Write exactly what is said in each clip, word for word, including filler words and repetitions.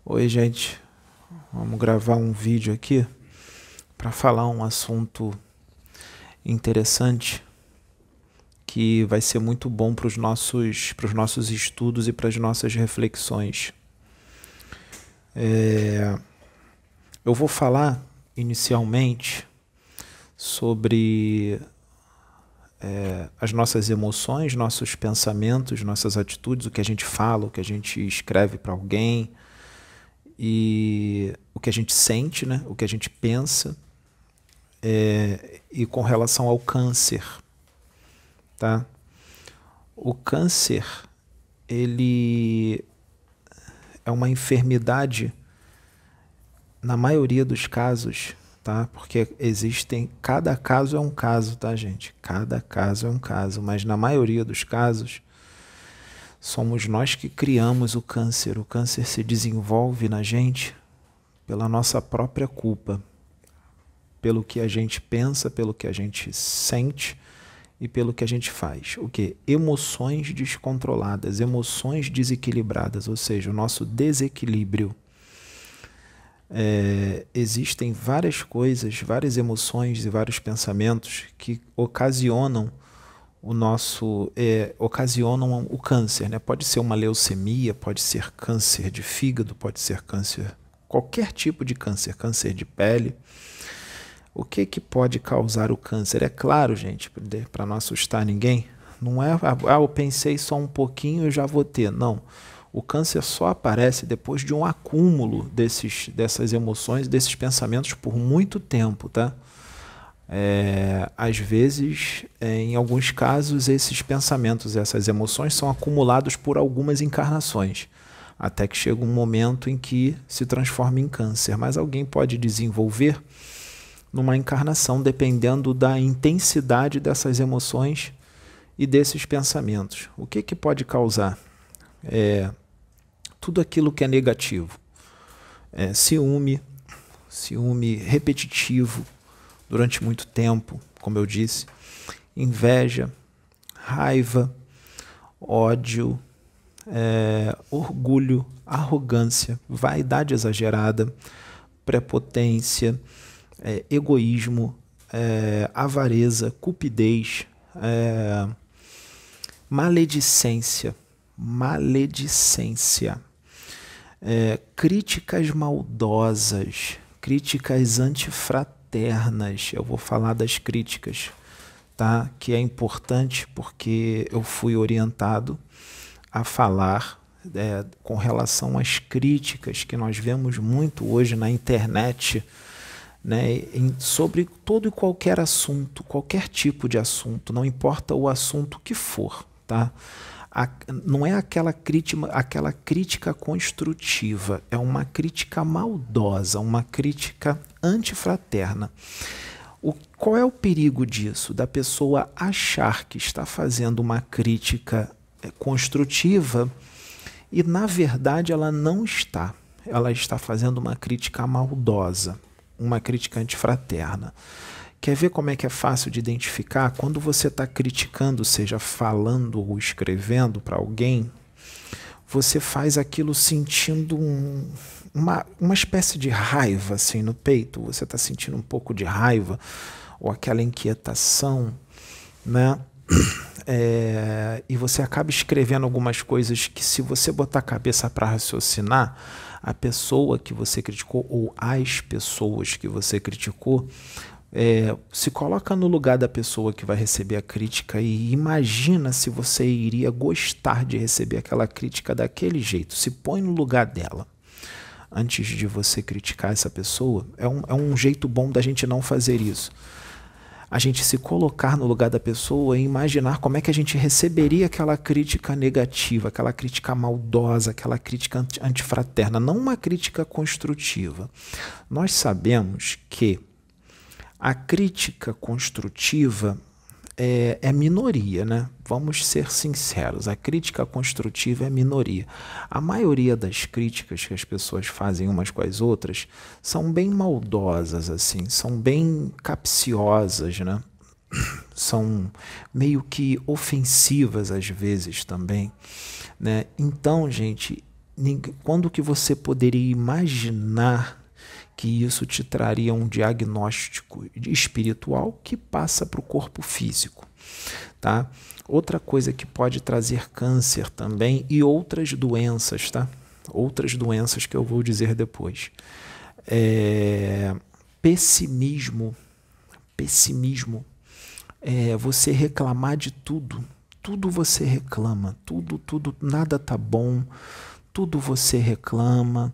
Oi, gente. Vamos gravar um vídeo aqui para falar um assunto interessante que vai ser muito bom para os nossos, para os nossos estudos e para as nossas reflexões. É, eu vou falar inicialmente sobre é, as nossas emoções, nossos pensamentos, nossas atitudes, o que a gente fala, o que a gente escreve para alguém, e o que a gente sente, né? O que a gente pensa, é, e com relação ao câncer, tá? O câncer, ele é uma enfermidade, na maioria dos casos, tá? Porque existem, cada caso é um caso, tá, gente? Cada caso é um caso, mas na maioria dos casos, somos nós que criamos o câncer. O câncer se desenvolve na gente pela nossa própria culpa, pelo que a gente pensa, pelo que a gente sente e pelo que a gente faz. O que? Emoções descontroladas, emoções desequilibradas, ou seja, o nosso desequilíbrio. É, existem várias coisas, várias emoções e vários pensamentos que ocasionam o nosso é, ocasionam o câncer, né? Pode ser uma leucemia, pode ser câncer de fígado, pode ser câncer, qualquer tipo de câncer, câncer de pele. O que que pode causar o câncer? É claro, gente, para não assustar ninguém, não é, ah, eu pensei só um pouquinho e já vou ter. Não. O câncer só aparece depois de um acúmulo desses, dessas emoções, desses pensamentos por muito tempo, tá? É, às vezes, é, em alguns casos, esses pensamentos, essas emoções são acumulados por algumas encarnações, até que chega um momento em que se transforma em câncer. Mas alguém pode desenvolver numa encarnação, dependendo da intensidade dessas emoções e desses pensamentos. O que que pode causar? É, tudo aquilo que é negativo. É, ciúme, ciúme repetitivo, durante muito tempo, como eu disse, inveja, raiva, ódio, é, orgulho, arrogância, vaidade exagerada, prepotência, é, egoísmo, é, avareza, cupidez, é, maledicência, maledicência, é, críticas maldosas, críticas antifraternas. Eu vou falar das críticas, tá? Que é importante porque eu fui orientado a falar é, com relação às críticas que nós vemos muito hoje na internet, né? Em, sobre todo e qualquer assunto, qualquer tipo de assunto, não importa o assunto que for, tá? A, não é aquela crítica, aquela crítica construtiva, é uma crítica maldosa, uma crítica antifraterna. O, qual é o perigo disso? Da pessoa achar que está fazendo uma crítica é, construtiva e, na verdade, ela não está. Ela está fazendo uma crítica maldosa, uma crítica antifraterna. Quer ver como é que é fácil de identificar? Quando você está criticando, seja falando ou escrevendo para alguém, você faz aquilo sentindo um, uma, uma espécie de raiva assim, no peito. Você está sentindo um pouco de raiva ou aquela inquietação, né? É, e você acaba escrevendo algumas coisas que, se você botar a cabeça para raciocinar, a pessoa que você criticou ou as pessoas que você criticou, É, se coloca no lugar da pessoa que vai receber a crítica e imagina se você iria gostar de receber aquela crítica daquele jeito. Se põe no lugar dela. Antes de você criticar essa pessoa, é um, é um jeito bom da gente não fazer isso. A gente se colocar no lugar da pessoa e imaginar como é que a gente receberia aquela crítica negativa, aquela crítica maldosa, aquela crítica antifraterna, não uma crítica construtiva. Nós sabemos que a crítica construtiva é, é minoria, né? Vamos ser sinceros, a crítica construtiva é minoria. A maioria das críticas que as pessoas fazem umas com as outras são bem maldosas, assim, são bem capciosas, né? São meio que ofensivas às vezes também, né? Então, gente, quando que você poderia imaginar que isso te traria um diagnóstico espiritual que passa para o corpo físico, tá? Outra coisa que pode trazer câncer também e outras doenças, tá? Outras doenças que eu vou dizer depois. É, pessimismo, pessimismo, é você reclamar de tudo, tudo você reclama, tudo, tudo, nada tá bom, tudo você reclama,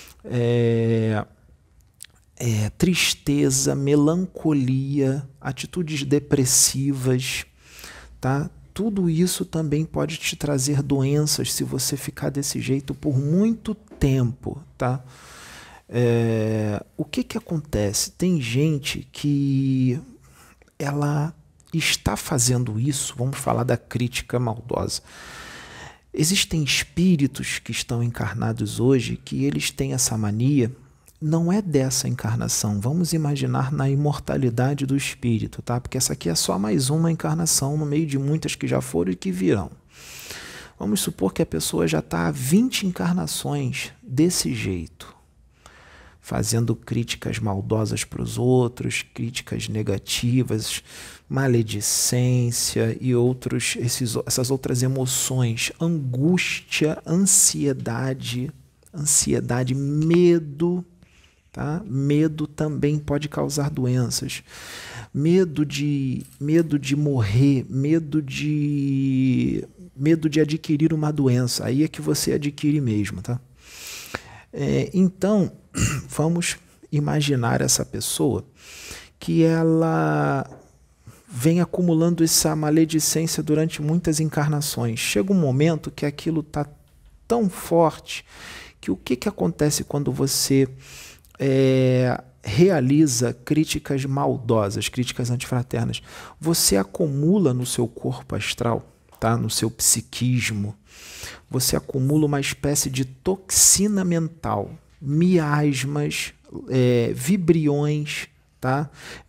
é, é, tristeza, melancolia, atitudes depressivas, tá? Tudo isso também pode te trazer doenças se você ficar desse jeito por muito tempo, tá? É, o que que acontece? Tem gente que ela está fazendo isso, vamos falar da crítica maldosa. Existem espíritos que estão encarnados hoje que eles têm essa mania, não é dessa encarnação, vamos imaginar na imortalidade do espírito, tá? Porque essa aqui é só mais uma encarnação no meio de muitas que já foram e que virão. Vamos supor que a pessoa já está há vinte encarnações desse jeito, fazendo críticas maldosas para os outros, críticas negativas, maledicência e outros, esses, essas outras emoções, angústia, ansiedade, ansiedade, medo, tá? Medo também pode causar doenças. Medo de, medo de morrer, medo de, medo de adquirir uma doença. Aí é que você adquire mesmo, tá? É, então, vamos imaginar essa pessoa que ela vem acumulando essa maledicência durante muitas encarnações. Chega um momento que aquilo está tão forte que o que, que acontece quando você é, realiza críticas maldosas, críticas antifraternas? Você acumula no seu corpo astral, tá? No seu psiquismo, você acumula uma espécie de toxina mental, miasmas, é, vibriões, tá?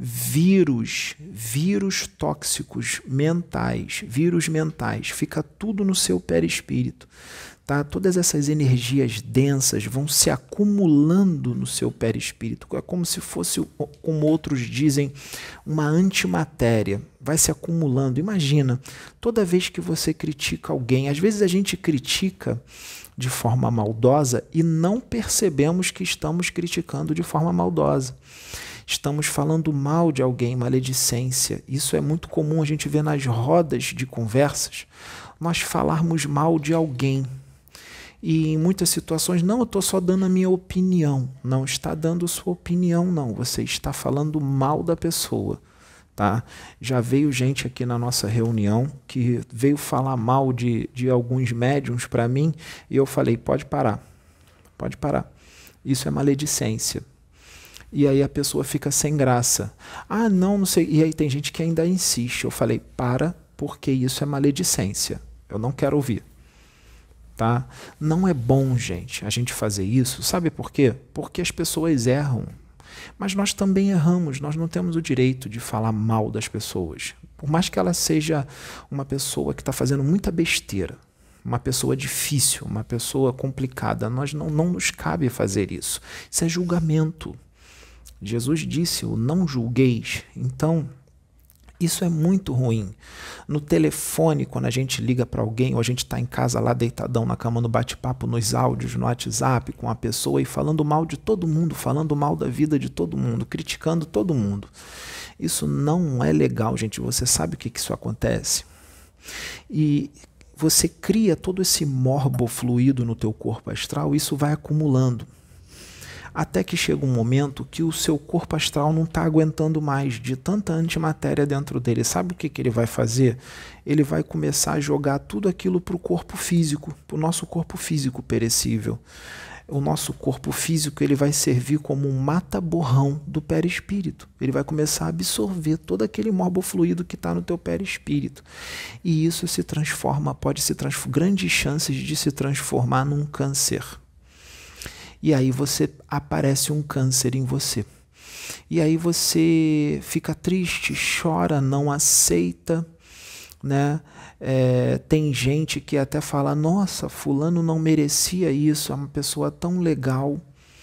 Vírus, vírus tóxicos mentais, vírus mentais, fica tudo no seu perispírito, tá? Todas essas energias densas vão se acumulando no seu perispírito, é como se fosse, como outros dizem, uma antimatéria, vai se acumulando. Imagina, toda vez que você critica alguém, às vezes a gente critica de forma maldosa e não percebemos que estamos criticando de forma maldosa. Estamos falando mal de alguém, maledicência. Isso é muito comum a gente ver nas rodas de conversas, nós falarmos mal de alguém. E em muitas situações, não, eu estou só dando a minha opinião. Não está dando sua opinião, não. Você está falando mal da pessoa, tá? Já veio gente aqui na nossa reunião que veio falar mal de, de alguns médiums para mim e eu falei, pode parar, pode parar. Isso é maledicência. E aí a pessoa fica sem graça. Ah, não, não sei. E aí tem gente que ainda insiste. Eu falei, para, porque isso é maledicência. Eu não quero ouvir. Tá? Não é bom, gente, a gente fazer isso. Sabe por quê? Porque as pessoas erram. Mas nós também erramos. Nós não temos o direito de falar mal das pessoas. Por mais que ela seja uma pessoa que está fazendo muita besteira, uma pessoa difícil, uma pessoa complicada, nós não, não nos cabe fazer isso. Isso é julgamento. Jesus disse, o não julgueis. Então, isso é muito ruim. No telefone, quando a gente liga para alguém, ou a gente está em casa lá deitadão na cama, no bate-papo, nos áudios, no WhatsApp, com a pessoa e falando mal de todo mundo, falando mal da vida de todo mundo, criticando todo mundo. Isso não é legal, gente. Você sabe o que, que isso acontece? E você cria todo esse morbo fluido no teu corpo astral, isso vai acumulando. Até que chega um momento que o seu corpo astral não está aguentando mais de tanta antimatéria dentro dele. Sabe o que, que ele vai fazer? Ele vai começar a jogar tudo aquilo para o corpo físico, para o nosso corpo físico perecível. O nosso corpo físico ele vai servir como um mata-borrão do perispírito. Ele vai começar a absorver todo aquele morbofluido que está no teu perispírito. E isso se transforma, pode se transformar, grandes chances de se transformar num câncer. E aí você aparece um câncer em você. E aí você fica triste, chora, não aceita, né? É, tem gente que até fala, nossa, fulano não merecia isso, é uma pessoa tão legal,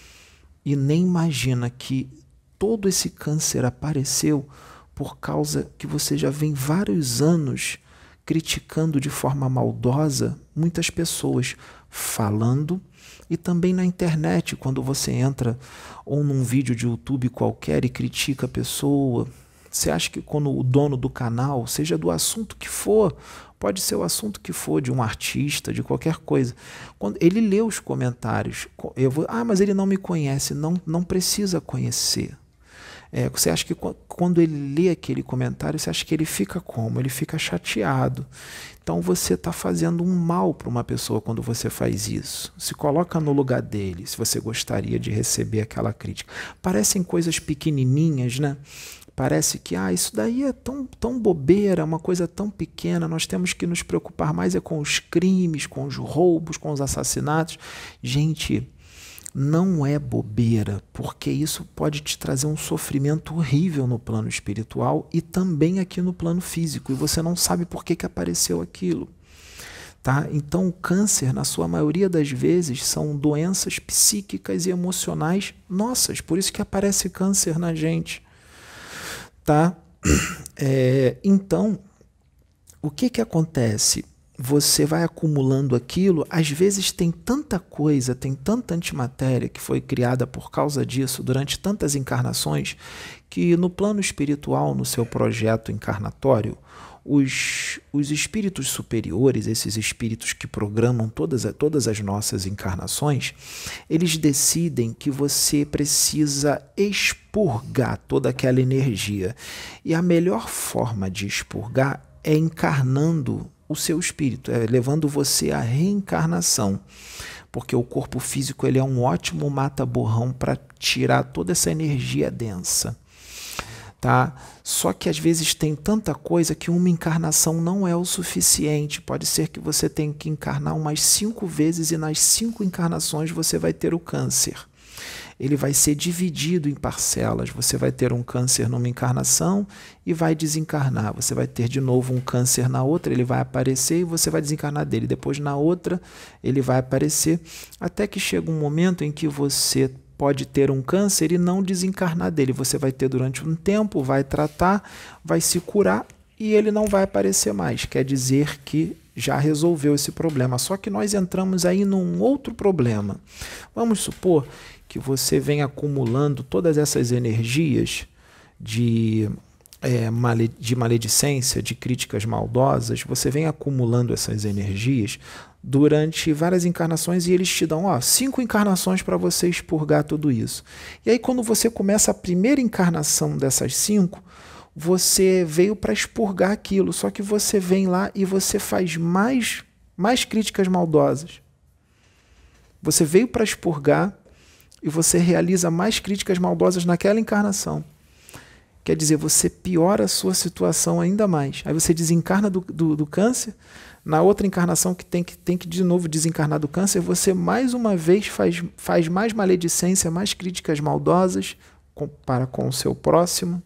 e nem imagina que todo esse câncer apareceu por causa que você já vem vários anos criticando de forma maldosa muitas pessoas, falando, e também na internet, quando você entra ou num vídeo de YouTube qualquer e critica a pessoa. Você acha que quando o dono do canal, seja do assunto que for, pode ser o assunto que for, de um artista, de qualquer coisa, quando ele lê os comentários, eu vou, ah, mas ele não me conhece, não, não precisa conhecer. É, você acha que quando ele lê aquele comentário, você acha que ele fica como? Ele fica chateado. Então você está fazendo um mal para uma pessoa quando você faz isso. Se coloca no lugar dele, se você gostaria de receber aquela crítica. Parecem coisas pequenininhas, né? Parece que ah, isso daí é tão, tão bobeira, uma coisa tão pequena, nós temos que nos preocupar mais é com os crimes, com os roubos, com os assassinatos. Gente, não é bobeira, porque isso pode te trazer um sofrimento horrível no plano espiritual e também aqui no plano físico, e você não sabe por que que apareceu aquilo. Tá? Então o câncer, na sua maioria das vezes, são doenças psíquicas e emocionais nossas, por isso que aparece câncer na gente. Tá? É, então, o que que acontece? Você vai acumulando aquilo, às vezes tem tanta coisa, tem tanta antimatéria que foi criada por causa disso durante tantas encarnações, que no plano espiritual, no seu projeto encarnatório, os, os espíritos superiores, esses espíritos que programam todas, todas as nossas encarnações, eles decidem que você precisa expurgar toda aquela energia. E a melhor forma de expurgar é encarnando o seu espírito, é levando você à reencarnação, porque o corpo físico ele é um ótimo mata-borrão para tirar toda essa energia densa. Tá? Só que às vezes tem tanta coisa que uma encarnação não é o suficiente. Pode ser que você tenha que encarnar umas cinco vezes e nas cinco encarnações você vai ter o câncer. Ele vai ser dividido em parcelas. Você vai ter um câncer numa encarnação e vai desencarnar. Você vai ter de novo um câncer na outra, ele vai aparecer e você vai desencarnar dele. Depois na outra ele vai aparecer, até que chega um momento em que você pode ter um câncer e não desencarnar dele. Você vai ter durante um tempo, vai tratar, vai se curar e ele não vai aparecer mais. Quer dizer que já resolveu esse problema. Só que nós entramos aí num outro problema. Vamos supor que você vem acumulando todas essas energias de, é, male, de maledicência, de críticas maldosas, você vem acumulando essas energias durante várias encarnações e eles te dão ó, cinco encarnações para você expurgar tudo isso. E aí quando você começa a primeira encarnação dessas cinco, você veio para expurgar aquilo, só que você vem lá e você faz mais, mais críticas maldosas. Você veio para expurgar e você realiza mais críticas maldosas naquela encarnação. Quer dizer, você piora a sua situação ainda mais. Aí você desencarna do, do, do câncer, na outra encarnação que tem, que tem que de novo desencarnar do câncer, você mais uma vez faz, faz mais maledicência, mais críticas maldosas com, para com o seu próximo.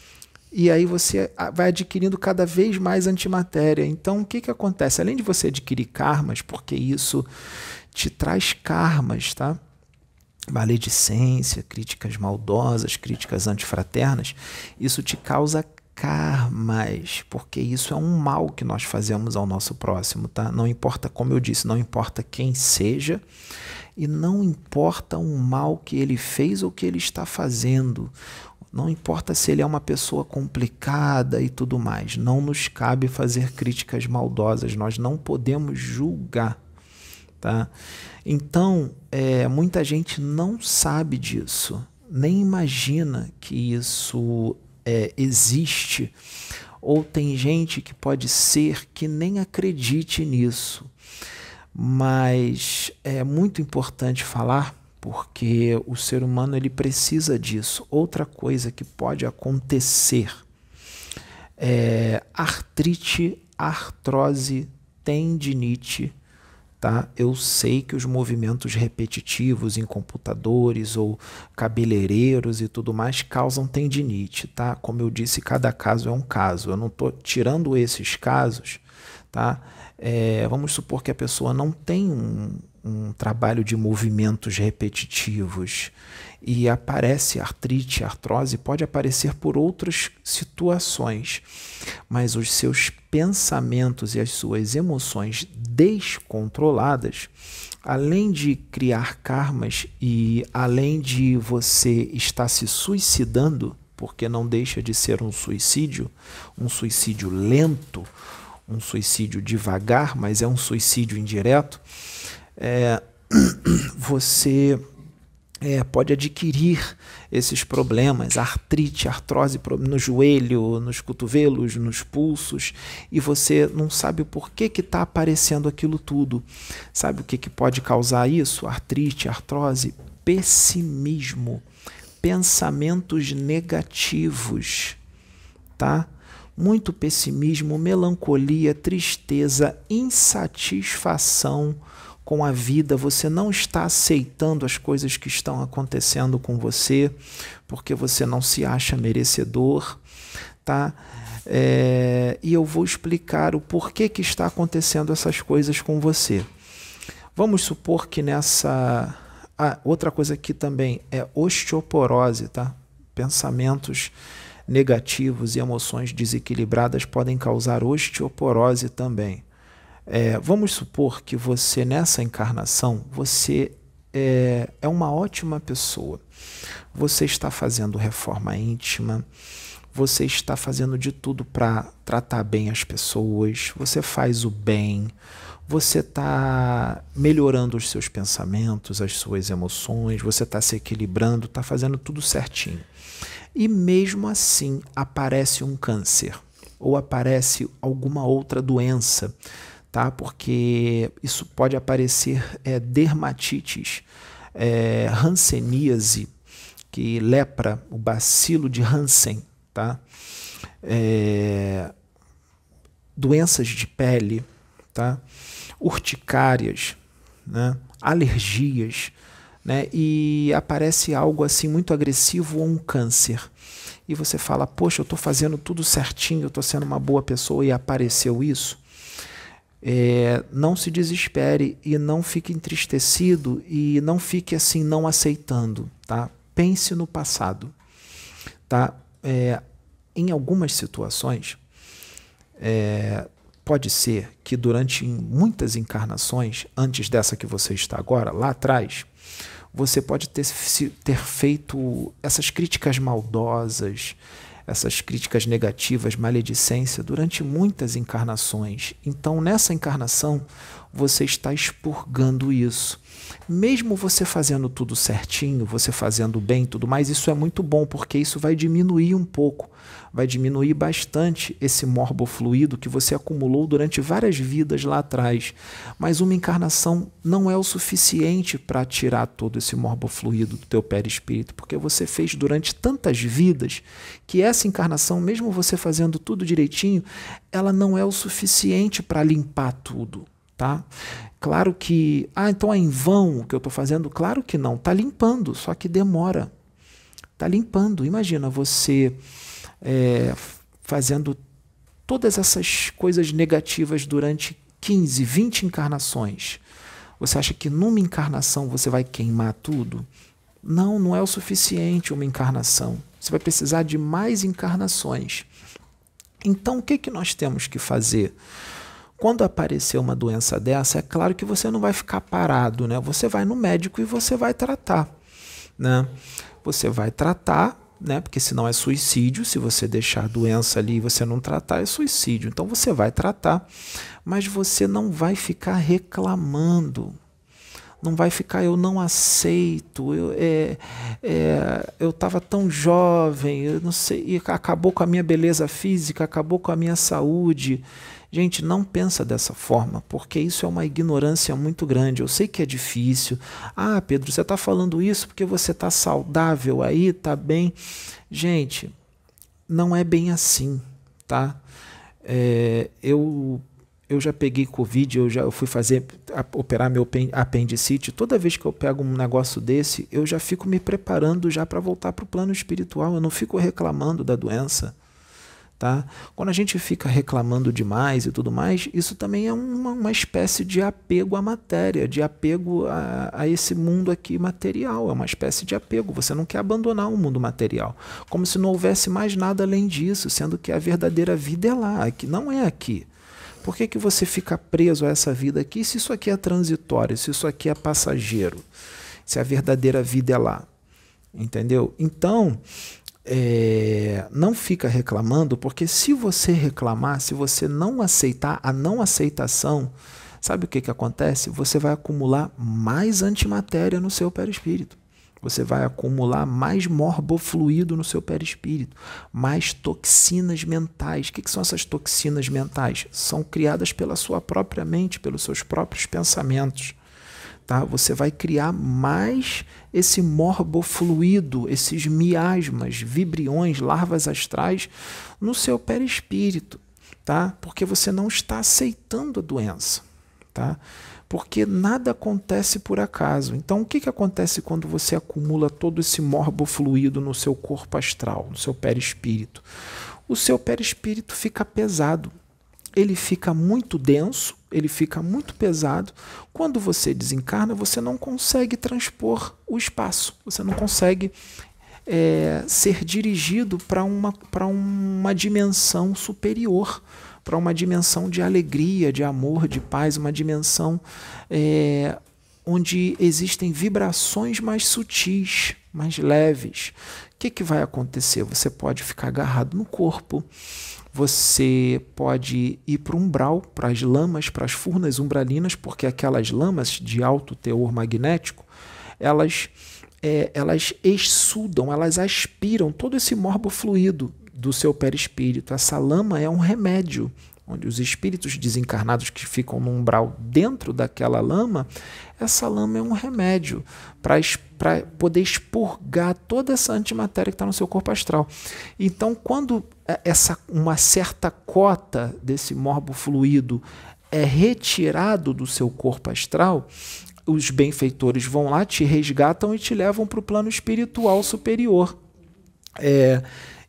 E aí você vai adquirindo cada vez mais antimatéria. Então o que, que acontece? Além de você adquirir karmas, porque isso te traz karmas, tá? Maledicência, críticas maldosas, críticas antifraternas, isso te causa karmas, porque isso é um mal que nós fazemos ao nosso próximo, tá? Não importa, como eu disse, não importa quem seja e não importa o mal que ele fez ou que ele está fazendo. Não importa se ele é uma pessoa complicada e tudo mais. Não nos cabe fazer críticas maldosas, nós não podemos julgar. Tá? Então, é, muita gente não sabe disso, nem imagina que isso é, existe, ou tem gente que pode ser que nem acredite nisso, mas é muito importante falar porque o ser humano ele precisa disso. Outra coisa que pode acontecer é artrite, artrose, tendinite, tá? Eu sei que os movimentos repetitivos em computadores ou cabeleireiros e tudo mais causam tendinite, tá? Como eu disse, cada caso é um caso. Eu não estou tirando esses casos, tá? É, vamos supor que a pessoa não tem um, um trabalho de movimentos repetitivos e aparece artrite, artrose, pode aparecer por outras situações, mas os seus pensamentos e as suas emoções descontroladas, além de criar karmas e além de você estar se suicidando, porque não deixa de ser um suicídio, um suicídio lento, um suicídio devagar, mas é um suicídio indireto, é, você é, pode adquirir esses problemas, artrite, artrose no joelho, nos cotovelos, nos pulsos, e você não sabe o porquê que está aparecendo aquilo tudo. Sabe o que, que pode causar isso? Artrite, artrose, pessimismo, pensamentos negativos, tá? Muito pessimismo, melancolia, tristeza, insatisfação com a vida. Você não está aceitando as coisas que estão acontecendo com você, porque você não se acha merecedor, tá? É, e eu vou explicar o porquê que está acontecendo essas coisas com você. Vamos supor que nessa... Ah, outra coisa aqui também é osteoporose, tá? Pensamentos negativos e emoções desequilibradas podem causar osteoporose também. É, vamos supor que você, nessa encarnação, você é, é uma ótima pessoa. Você está fazendo reforma íntima, você está fazendo de tudo para tratar bem as pessoas, você faz o bem, você está melhorando os seus pensamentos, as suas emoções, você está se equilibrando, está fazendo tudo certinho. E mesmo assim aparece um câncer ou aparece alguma outra doença, tá? Porque isso pode aparecer é, dermatites, é, hanseníase, que lepra, o bacilo de Hansen, tá? É, doenças de pele, tá? Urticárias, né? Alergias, né? E aparece algo assim muito agressivo ou um câncer. E você fala, poxa, eu estou fazendo tudo certinho, eu estou sendo uma boa pessoa e apareceu isso. É, não se desespere e não fique entristecido e não fique assim não aceitando, tá? Pense no passado, tá? É, em algumas situações, é, pode ser que durante muitas encarnações, antes dessa que você está agora, lá atrás, você pode ter, ter feito essas críticas maldosas, essas críticas negativas, maledicência, durante muitas encarnações. Então, nessa encarnação, você está expurgando isso. Mesmo você fazendo tudo certinho, você fazendo bem e tudo mais, isso é muito bom, porque isso vai diminuir um pouco, vai diminuir bastante esse morbofluido que você acumulou durante várias vidas lá atrás. Mas uma encarnação não é o suficiente para tirar todo esse morbofluido do teu perispírito, porque você fez durante tantas vidas que essa encarnação, mesmo você fazendo tudo direitinho, ela não é o suficiente para limpar tudo, tá? Claro que, ah, então é em vão o que eu estou fazendo? Claro que não, está limpando, só que demora. Está limpando. Imagina você é, fazendo todas essas coisas negativas durante quinze, vinte encarnações. Você acha que numa encarnação você vai queimar tudo? Não, não é o suficiente uma encarnação. Você vai precisar de mais encarnações. Então, o que, que nós temos que fazer? Quando aparecer uma doença dessa, é claro que você não vai ficar parado, né? Você vai no médico e você vai tratar, né? Você vai tratar, né? Porque senão é suicídio. Se você deixar a doença ali e você não tratar, é suicídio. Então você vai tratar, mas você não vai ficar reclamando. Não vai ficar, eu não aceito, eu é, é, eu estava tão jovem, eu não sei, e acabou com a minha beleza física, acabou com a minha saúde. Gente, não pensa dessa forma, porque isso é uma ignorância muito grande. Eu sei que é difícil. Ah, Pedro, você está falando isso porque você está saudável aí, está bem. Gente, não é bem assim, tá? É, eu, eu já peguei Covid, eu já eu fui fazer, operar meu apendicite. Toda vez que eu pego um negócio desse, eu já fico me preparando já para voltar para o plano espiritual. Eu não fico reclamando da doença. Tá? Quando a gente fica reclamando demais e tudo mais, isso também é uma, uma espécie de apego à matéria, de apego a, a esse mundo aqui material. É uma espécie de apego. Você não quer abandonar o mundo material. Como se não houvesse mais nada além disso, sendo que a verdadeira vida é lá, aqui, não é aqui. Por que que você fica preso a essa vida aqui se isso aqui é transitório, se isso aqui é passageiro, se a verdadeira vida é lá? Entendeu? Então, é, não fica reclamando, porque se você reclamar, se você não aceitar, a não aceitação, sabe o que que acontece? Você vai acumular mais antimatéria no seu perispírito. Você vai acumular mais morbofluido no seu perispírito, mais toxinas mentais. O que que são essas toxinas mentais? São criadas pela sua própria mente, pelos seus próprios pensamentos. Tá? Você vai criar mais esse morbofluido, esses miasmas, vibriões, larvas astrais no seu perispírito, tá? Porque você não está aceitando a doença, tá? Porque nada acontece por acaso. Então, o que que acontece quando você acumula todo esse morbofluido no seu corpo astral, no seu perispírito? O seu perispírito fica pesado. Ele fica muito denso, ele fica muito pesado. Quando você desencarna, você não consegue transpor o espaço, você não consegue é, ser dirigido para uma, para uma dimensão superior, para uma dimensão de alegria, de amor, de paz, uma dimensão é, onde existem vibrações mais sutis, mais leves. O que que vai acontecer? Você pode ficar agarrado no corpo, você pode ir para o umbral, para as lamas, para as furnas umbralinas, porque aquelas lamas de alto teor magnético, elas, é, elas exsudam, elas aspiram todo esse morbofluido do seu perispírito. Essa lama é um remédio, onde os espíritos desencarnados que ficam no umbral dentro daquela lama, essa lama é um remédio para poder expurgar toda essa antimatéria que está no seu corpo astral. Então, quando essa, uma certa cota desse morbofluido é retirado do seu corpo astral, os benfeitores vão lá, te resgatam e te levam para o plano espiritual superior. É...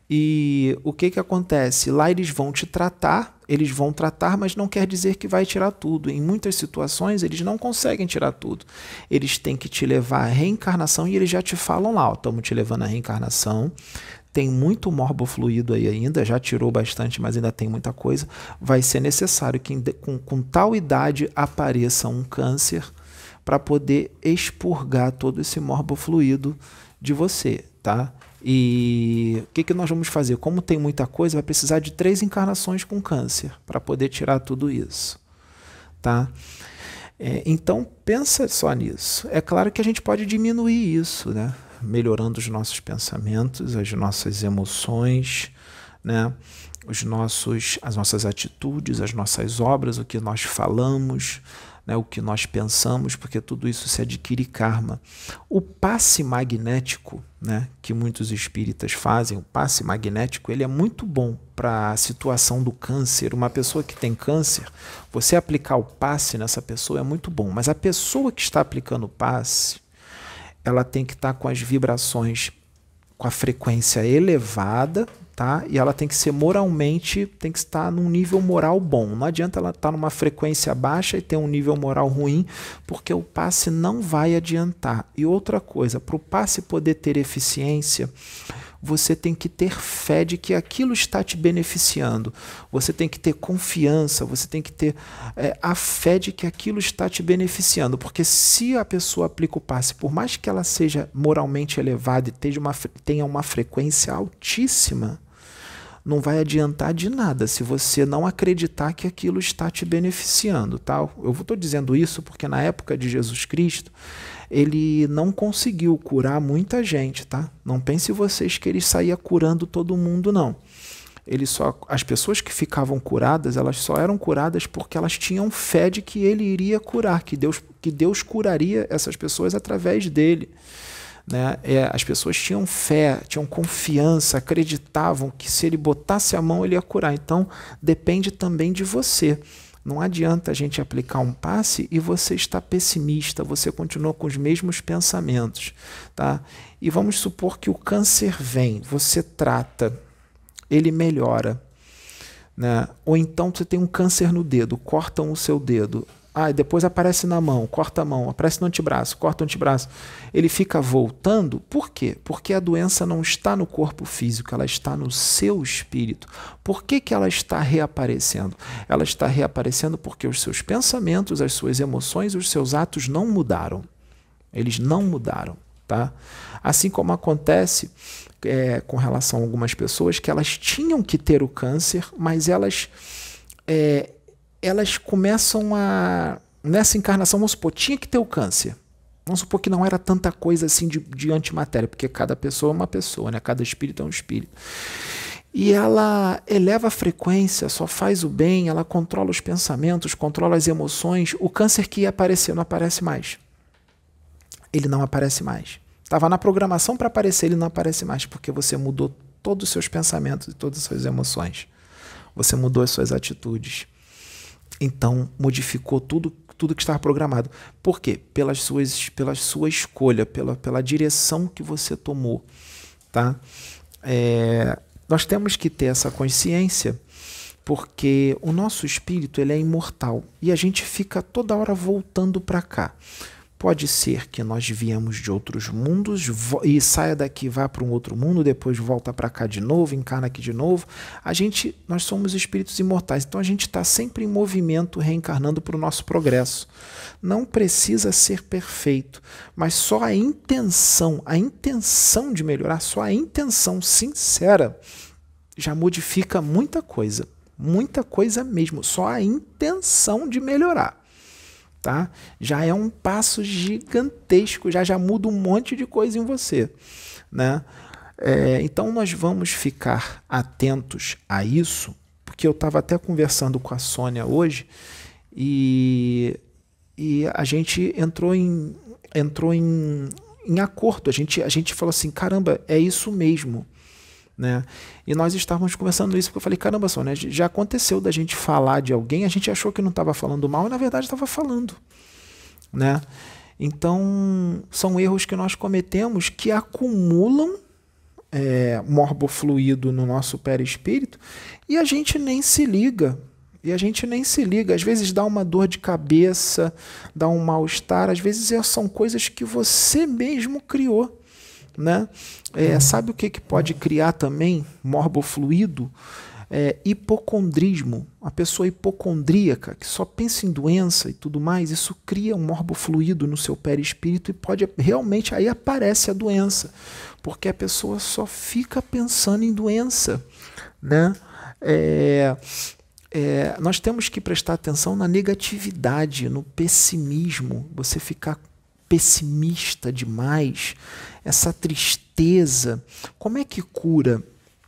E o que que acontece? Lá eles vão te tratar, eles vão tratar, mas não quer dizer que vai tirar tudo. Em muitas situações eles não conseguem tirar tudo. Eles têm que te levar à reencarnação e eles já te falam lá, ó, estamos te levando à reencarnação, tem muito morbofluido aí ainda, já tirou bastante, mas ainda tem muita coisa. Vai ser necessário que com, com tal idade apareça um câncer para poder expurgar todo esse morbofluido de você, tá? E o que que nós vamos fazer? Como tem muita coisa, vai precisar de três encarnações com câncer para poder tirar tudo isso, tá? É, então pensa só nisso. É claro que a gente pode diminuir isso, né? Melhorando os nossos pensamentos, as nossas emoções, né? Os nossos, as nossas atitudes, as nossas obras, o que nós falamos, né, o que nós pensamos, porque tudo isso se adquire karma. O passe magnético, né, que muitos espíritas fazem, o passe magnético, ele é muito bom para a situação do câncer. Uma pessoa que tem câncer, você aplicar o passe nessa pessoa é muito bom, mas a pessoa que está aplicando o passe, ela tem que estar com as vibrações, com a frequência elevada, tá? E ela tem que ser moralmente, tem que estar num nível moral bom. Não adianta ela estar numa frequência baixa e ter um nível moral ruim, porque o passe não vai adiantar. E outra coisa, para o passe poder ter eficiência, você tem que ter fé de que aquilo está te beneficiando. Você tem que ter confiança, você tem que ter é, a fé de que aquilo está te beneficiando. Porque se a pessoa aplica o passe, por mais que ela seja moralmente elevada e tenha uma, tenha uma frequência altíssima, não vai adiantar de nada se você não acreditar que aquilo está te beneficiando, tá? Eu estou dizendo isso porque na época de Jesus Cristo, ele não conseguiu curar muita gente, tá? Não pense vocês que ele saía curando todo mundo, não. Ele só, as pessoas que ficavam curadas, elas só eram curadas porque elas tinham fé de que ele iria curar, que Deus, que Deus curaria essas pessoas através dele. Né? É, as pessoas tinham fé, tinham confiança, acreditavam que se ele botasse a mão ele ia curar. Então depende também de você. Não adianta a gente aplicar um passe e você está pessimista, você continua com os mesmos pensamentos, tá? E vamos supor que o câncer vem, você trata, ele melhora, né? Ou então você tem um câncer no dedo, cortam o seu dedo, ah, depois aparece na mão, corta a mão, aparece no antebraço, corta o antebraço. Ele fica voltando, por quê? Porque a doença não está no corpo físico, ela está no seu espírito. Por que que ela está reaparecendo? Ela está reaparecendo porque os seus pensamentos, as suas emoções, os seus atos não mudaram. Eles não mudaram, tá? Assim como acontece é, com relação a algumas pessoas que elas tinham que ter o câncer, mas elas... É, elas começam a... Nessa encarnação, vamos supor, tinha que ter o câncer. Vamos supor que não era tanta coisa assim de, de antimatéria, porque cada pessoa é uma pessoa, né? Cada espírito é um espírito. E ela eleva a frequência, só faz o bem, ela controla os pensamentos, controla as emoções. O câncer que ia aparecer não aparece mais. Ele não aparece mais. Estava na programação para aparecer, ele não aparece mais, porque você mudou todos os seus pensamentos e todas as suas emoções. Você mudou as suas atitudes. Então, modificou tudo, tudo que estava programado. Por quê? Pelas suas, pela sua escolha, pela, pela direção que você tomou. Tá? É, nós temos que ter essa consciência, porque o nosso espírito ele é imortal e a gente fica toda hora voltando para cá. Pode ser que nós viemos de outros mundos e saia daqui, vá para um outro mundo, depois volta para cá de novo, encarna aqui de novo. A gente, nós somos espíritos imortais, então a gente está sempre em movimento, reencarnando para o nosso progresso. Não precisa ser perfeito, mas só a intenção, a intenção de melhorar, só a intenção sincera já modifica muita coisa, muita coisa mesmo, só a intenção de melhorar. Tá? Já é um passo gigantesco, já já muda um monte de coisa em você, né? É, então nós vamos ficar atentos a isso, porque eu estava até conversando com a Sônia hoje e, e a gente entrou em, entrou em, em acordo, a gente, a gente falou assim, caramba, é isso mesmo. Né? E nós estávamos conversando isso, porque eu falei, caramba, Sônia, já aconteceu da gente falar de alguém, a gente achou que não estava falando mal, e na verdade estava falando. Né? Então, são erros que nós cometemos que acumulam é, morbofluido no nosso perispírito e a gente nem se liga. E a gente nem se liga. Às vezes dá uma dor de cabeça, dá um mal-estar, às vezes são coisas que você mesmo criou. Né? É, sabe o que, que pode criar também morbofluido? É, hipocondrismo. A pessoa hipocondríaca, que só pensa em doença e tudo mais, isso cria um morbofluido no seu perispírito e pode realmente, aí aparece a doença, porque a pessoa só fica pensando em doença. Né? É, é, nós temos que prestar atenção na negatividade, no pessimismo, você ficar pessimista demais, essa tristeza. Como é que cura?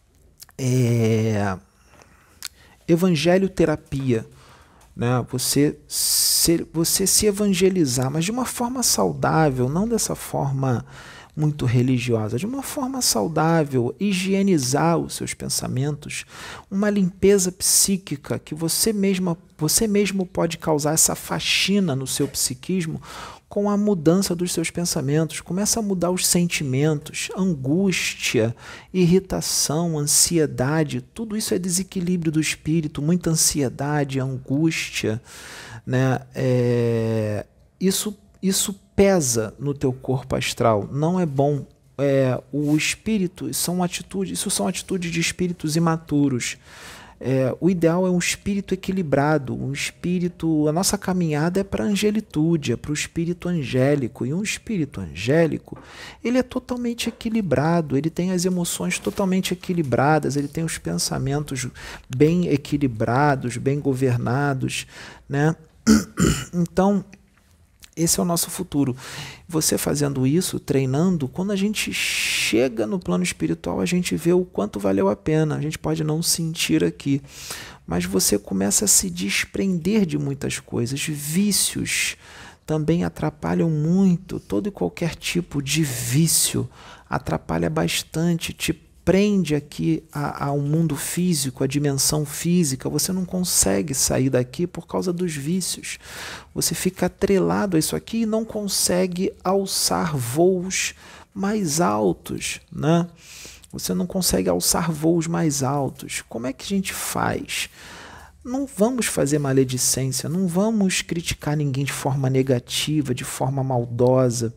É, evangelioterapia, né? Você se, você se evangelizar, mas de uma forma saudável, não dessa forma muito religiosa, de uma forma saudável, higienizar os seus pensamentos, uma limpeza psíquica que você mesma, você mesmo pode causar essa faxina no seu psiquismo com a mudança dos seus pensamentos. Começa a mudar os sentimentos, angústia, irritação, ansiedade, tudo isso é desequilíbrio do espírito, muita ansiedade, angústia, né? É, isso, isso pesa no teu corpo astral, não é bom. É, o espírito, são atitudes, isso são atitudes de espíritos imaturos. É, o ideal é um espírito equilibrado, um espírito, a nossa caminhada é para a angelitude, é para o espírito angélico, e um espírito angélico, ele é totalmente equilibrado, ele tem as emoções totalmente equilibradas, ele tem os pensamentos bem equilibrados, bem governados, né? Então, esse é o nosso futuro. Você fazendo isso, treinando, quando a gente chega no plano espiritual, a gente vê o quanto valeu a pena. A gente pode não sentir aqui, mas você começa a se desprender de muitas coisas. Vícios também atrapalham muito. Todo e qualquer tipo de vício atrapalha bastante, te prende aqui a, a um mundo físico, a dimensão física. Você não consegue sair daqui por causa dos vícios. Você fica atrelado a isso aqui e não consegue alçar voos mais altos, né? Você não consegue alçar voos mais altos. Como é que a gente faz? Não vamos fazer maledicência, não vamos criticar ninguém de forma negativa, de forma maldosa.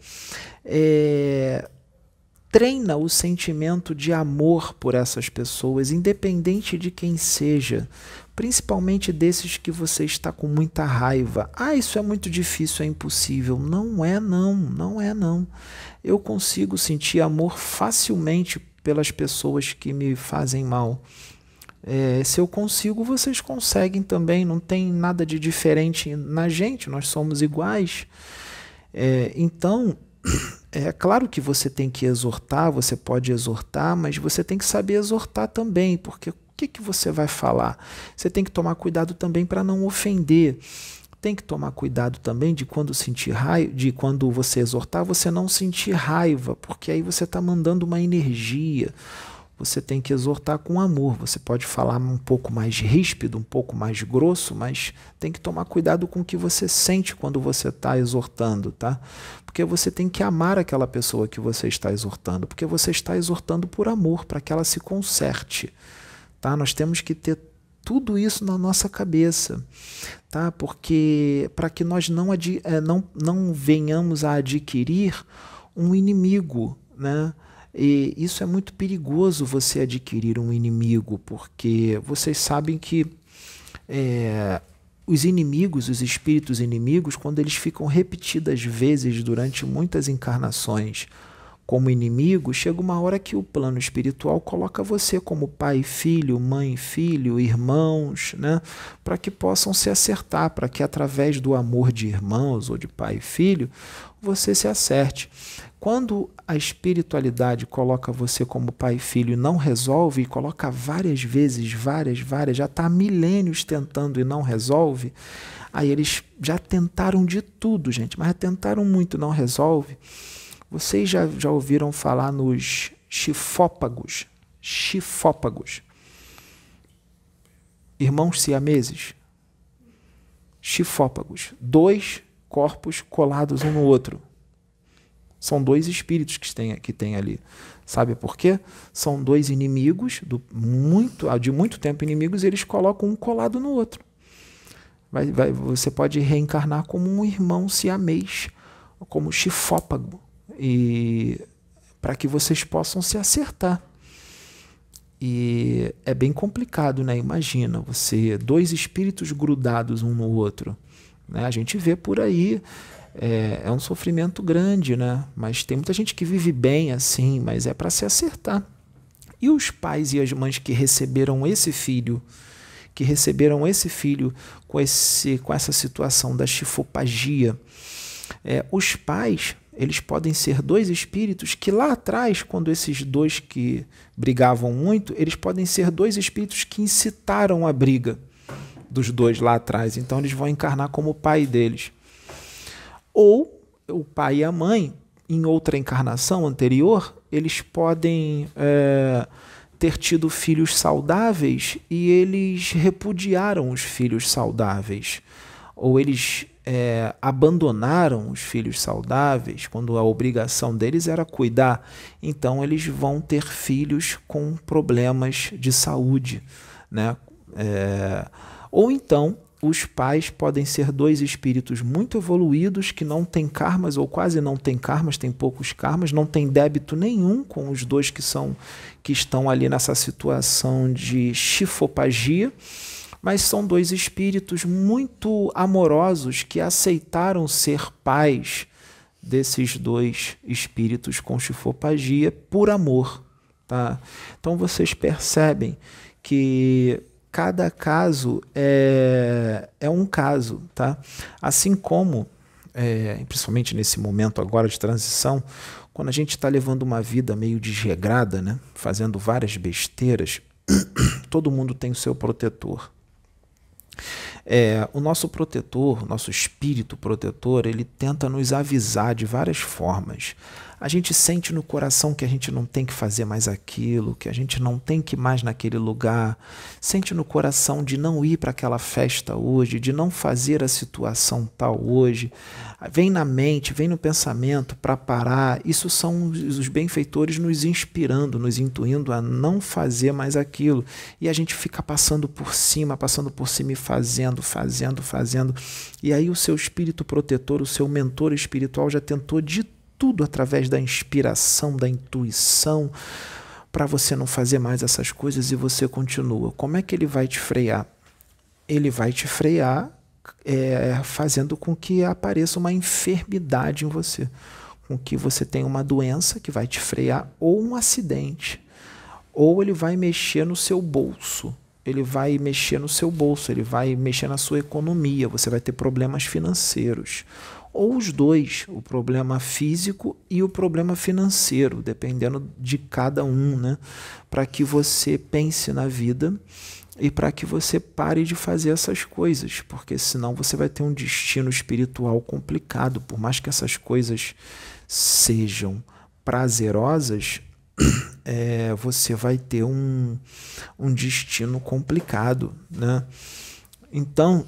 É... Treina o sentimento de amor por essas pessoas, independente de quem seja, principalmente desses que você está com muita raiva. Ah, isso é muito difícil, é impossível. Não é não, não é não. Eu consigo sentir amor facilmente pelas pessoas que me fazem mal. É, se eu consigo, vocês conseguem também, não tem nada de diferente na gente, nós somos iguais. É, então, é claro que você tem que exortar, você pode exortar, mas você tem que saber exortar também, porque o que, que você vai falar? Você tem que tomar cuidado também para não ofender. Tem que tomar cuidado também de quando sentir raiva, de quando você exortar, você não sentir raiva, porque aí você está mandando uma energia. Você tem que exortar com amor. Você pode falar um pouco mais ríspido, um pouco mais grosso, mas tem que tomar cuidado com o que você sente quando você está exortando, tá? Porque você tem que amar aquela pessoa que você está exortando, porque você está exortando por amor, para que ela se conserte, tá? Nós temos que ter tudo isso na nossa cabeça, tá? Porque para que nós não, não, não venhamos a adquirir um inimigo, né? E isso é muito perigoso, você adquirir um inimigo, porque vocês sabem que é, os inimigos, os espíritos inimigos, quando eles ficam repetidas vezes durante muitas encarnações como inimigo, chega uma hora que o plano espiritual coloca você como pai, filho, mãe, filho, irmãos, né? Para que possam se acertar, para que através do amor de irmãos ou de pai e filho, você se acerte. Quando a espiritualidade coloca você como pai e filho e não resolve, e coloca várias vezes, várias, várias, já está há milênios tentando e não resolve, aí eles já tentaram de tudo, gente, mas já tentaram muito, não resolve. Vocês já, já ouviram falar nos chifópagos? Chifópagos. Irmãos siameses? Chifópagos. Dois corpos colados um no outro. São dois espíritos que tem, que tem ali. Sabe por quê? São dois inimigos, do muito, de muito tempo inimigos, e eles colocam um colado no outro. Vai, vai, você pode reencarnar como um irmão siamês, como chifópago, e para que vocês possam se acertar. E é bem complicado, né? Imagina, você, dois espíritos grudados um no outro, né? A gente vê por aí, é, é um sofrimento grande, né? Mas tem muita gente que vive bem assim, mas é para se acertar. E os pais e as mães que receberam esse filho, que receberam esse filho com, esse, com essa situação da chifopagia, é, os pais, eles podem ser dois espíritos que lá atrás, quando esses dois que brigavam muito, eles podem ser dois espíritos que incitaram a briga dos dois lá atrás. Então eles vão encarnar como o pai deles. Ou o pai e a mãe, em outra encarnação anterior, eles podem é, ter tido filhos saudáveis e eles repudiaram os filhos saudáveis. Ou eles é, abandonaram os filhos saudáveis quando a obrigação deles era cuidar. Então eles vão ter filhos com problemas de saúde, né? É, ou então os pais podem ser dois espíritos muito evoluídos que não têm karmas ou quase não têm karmas, têm poucos karmas, não tem débito nenhum com os dois que, são, que estão ali nessa situação de chifopagia, mas são dois espíritos muito amorosos que aceitaram ser pais desses dois espíritos com chifopagia por amor, tá? Então vocês percebem que cada caso é, é um caso, tá? Assim como, é, principalmente nesse momento agora de transição, quando a gente está levando uma vida meio desregrada, né? Fazendo várias besteiras, todo mundo tem o seu protetor. É, o nosso protetor, o nosso espírito protetor, ele tenta nos avisar de várias formas. A gente sente no coração que a gente não tem que fazer mais aquilo, que a gente não tem que ir mais naquele lugar. Sente no coração de não ir para aquela festa hoje, de não fazer a situação tal hoje. Vem na mente, vem no pensamento para parar. Isso são os benfeitores nos inspirando, nos intuindo a não fazer mais aquilo. E a gente fica passando por cima, passando por cima e fazendo, fazendo, fazendo. E aí o seu espírito protetor, o seu mentor espiritual já tentou de tudo através da inspiração, da intuição, para você não fazer mais essas coisas e você continua. Como é que ele vai te frear? Ele vai te frear É, fazendo com que apareça uma enfermidade em você, com que você tenha uma doença que vai te frear, ou um acidente, ou ele vai mexer no seu bolso, ele vai mexer no seu bolso, ele vai mexer na sua economia, você vai ter problemas financeiros, ou os dois, o problema físico e o problema financeiro, dependendo de cada um, né? Para que você pense na vida e para que você pare de fazer essas coisas, porque senão você vai ter um destino espiritual complicado. Por mais que essas coisas sejam prazerosas, é, você vai ter um, um destino complicado, né? Então,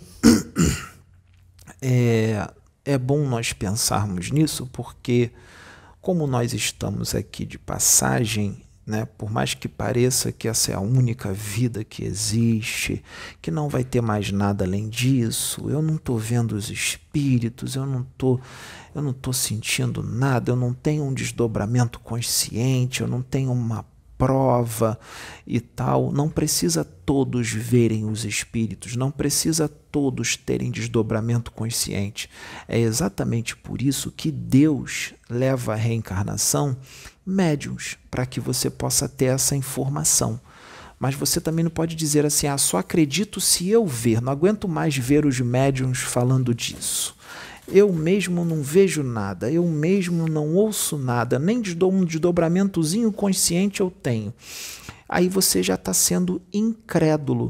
é, é bom nós pensarmos nisso, porque como nós estamos aqui de passagem, né? Por mais que pareça que essa é a única vida que existe, que não vai ter mais nada além disso, eu não estou vendo os espíritos, eu não estou eu não estou sentindo nada, eu não tenho um desdobramento consciente, eu não tenho uma prova e tal. Não precisa todos verem os espíritos, não precisa todos terem desdobramento consciente. É exatamente por isso que Deus leva a reencarnação médiuns, para que você possa ter essa informação. Mas você também não pode dizer assim, ah, só acredito se eu ver, não aguento mais ver os médiuns falando disso. Eu mesmo não vejo nada, eu mesmo não ouço nada, nem um desdobramentozinho consciente eu tenho. Aí você já está sendo incrédulo.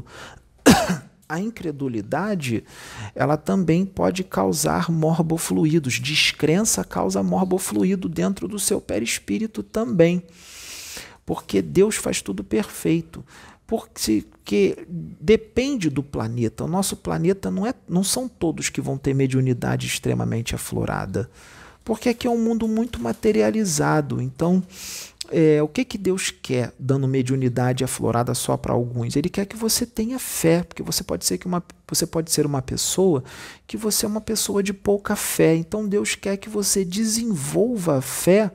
A incredulidade, ela também pode causar morbofluidos. Descrença causa morbofluido dentro do seu perispírito também. Porque Deus faz tudo perfeito. Porque depende do planeta. O nosso planeta não, é, não são todos que vão ter mediunidade extremamente aflorada. Porque aqui é um mundo muito materializado. Então, é, o que, que Deus quer dando mediunidade aflorada só para alguns? Ele quer que você tenha fé, porque você pode ser que uma, você pode ser uma pessoa que você é uma pessoa de pouca fé. Então Deus quer que você desenvolva a fé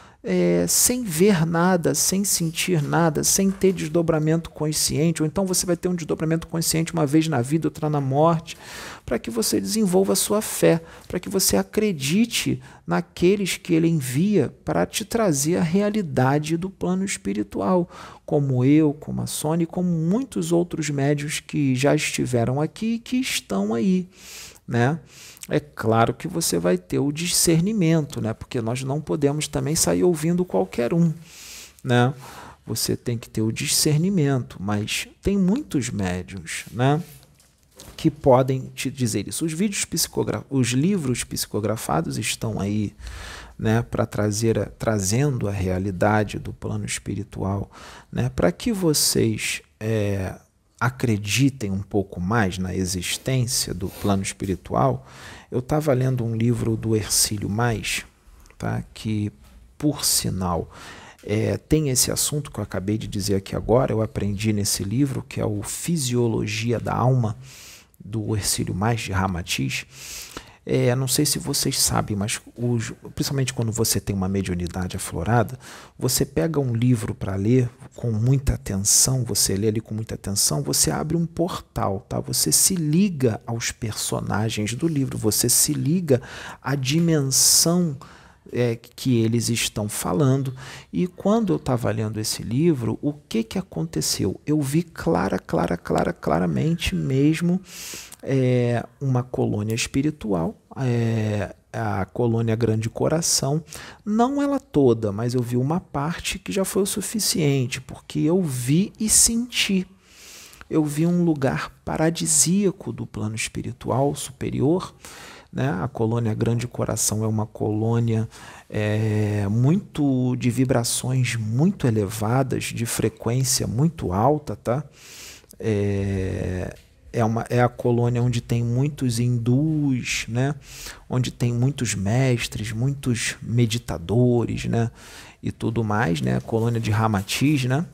é, sem ver nada, sem sentir nada, sem ter desdobramento consciente. Ou então você vai ter um desdobramento consciente uma vez na vida, outra na morte, para que você desenvolva a sua fé, para que você acredite naqueles que ele envia para te trazer a realidade do plano espiritual, como eu, como a Sônia, como muitos outros médiuns que já estiveram aqui e que estão aí, né? É claro que você vai ter o discernimento, né? Porque nós não podemos também sair ouvindo qualquer um, né? Você tem que ter o discernimento, mas tem muitos médiuns, né, que podem te dizer isso. Os vídeos psicogra- os livros psicografados estão aí, né, para trazer a, trazendo a realidade do plano espiritual, né, para que vocês é, acreditem um pouco mais na existência do plano espiritual. Eu estava lendo um livro do Hercílio Mais, tá, que, por sinal, É, tem esse assunto que eu acabei de dizer aqui agora, eu aprendi nesse livro, que é o Fisiologia da Alma, do Hercílio Mais, de Ramatiz. É, não sei se vocês sabem, mas os, principalmente quando você tem uma mediunidade aflorada, você pega um livro para ler com muita atenção, você lê ali com muita atenção, você abre um portal, tá? Você se liga aos personagens do livro, você se liga à dimensão É, que eles estão falando. E quando eu estava lendo esse livro, o que, que aconteceu? Eu vi clara, clara, clara, claramente mesmo é, uma colônia espiritual, é, a colônia Grande Coração, não ela toda, mas eu vi uma parte que já foi o suficiente, porque eu vi e senti. Eu vi um lugar paradisíaco do plano espiritual superior, né? A colônia Grande Coração é uma colônia é, muito de vibrações muito elevadas, de frequência muito alta, tá? É, é, uma, é a colônia onde tem muitos hindus, né? Onde tem muitos mestres, muitos meditadores, né? E tudo mais, né? A colônia de Ramatiz, né?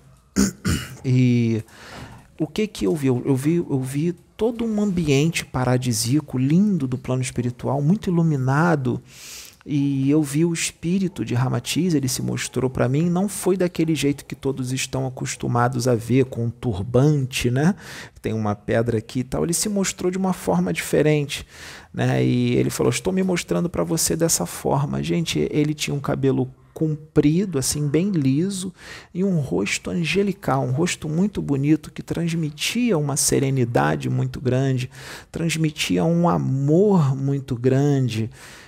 E o que que eu vi? Eu vi, eu vi todo um ambiente paradisíaco, lindo do plano espiritual, muito iluminado. E eu vi o espírito de Ramatiz, ele se mostrou para mim, não foi daquele jeito que todos estão acostumados a ver, com um turbante, né? Tem uma pedra aqui e tal. Ele se mostrou de uma forma diferente, né? E ele falou, estou me mostrando para você dessa forma. Gente, ele tinha um cabelo comprido, assim, bem liso, e um rosto angelical, um rosto muito bonito, que transmitia uma serenidade muito grande, transmitia um amor muito grande.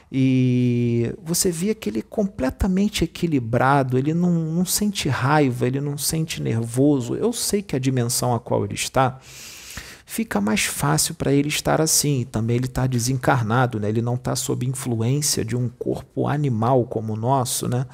E você via que ele é completamente equilibrado, ele não, não sente raiva, ele não sente nervoso. Eu sei que a dimensão a qual ele está, fica mais fácil para ele estar assim. Também ele está desencarnado, né? Ele não está sob influência de um corpo animal como o nosso, né?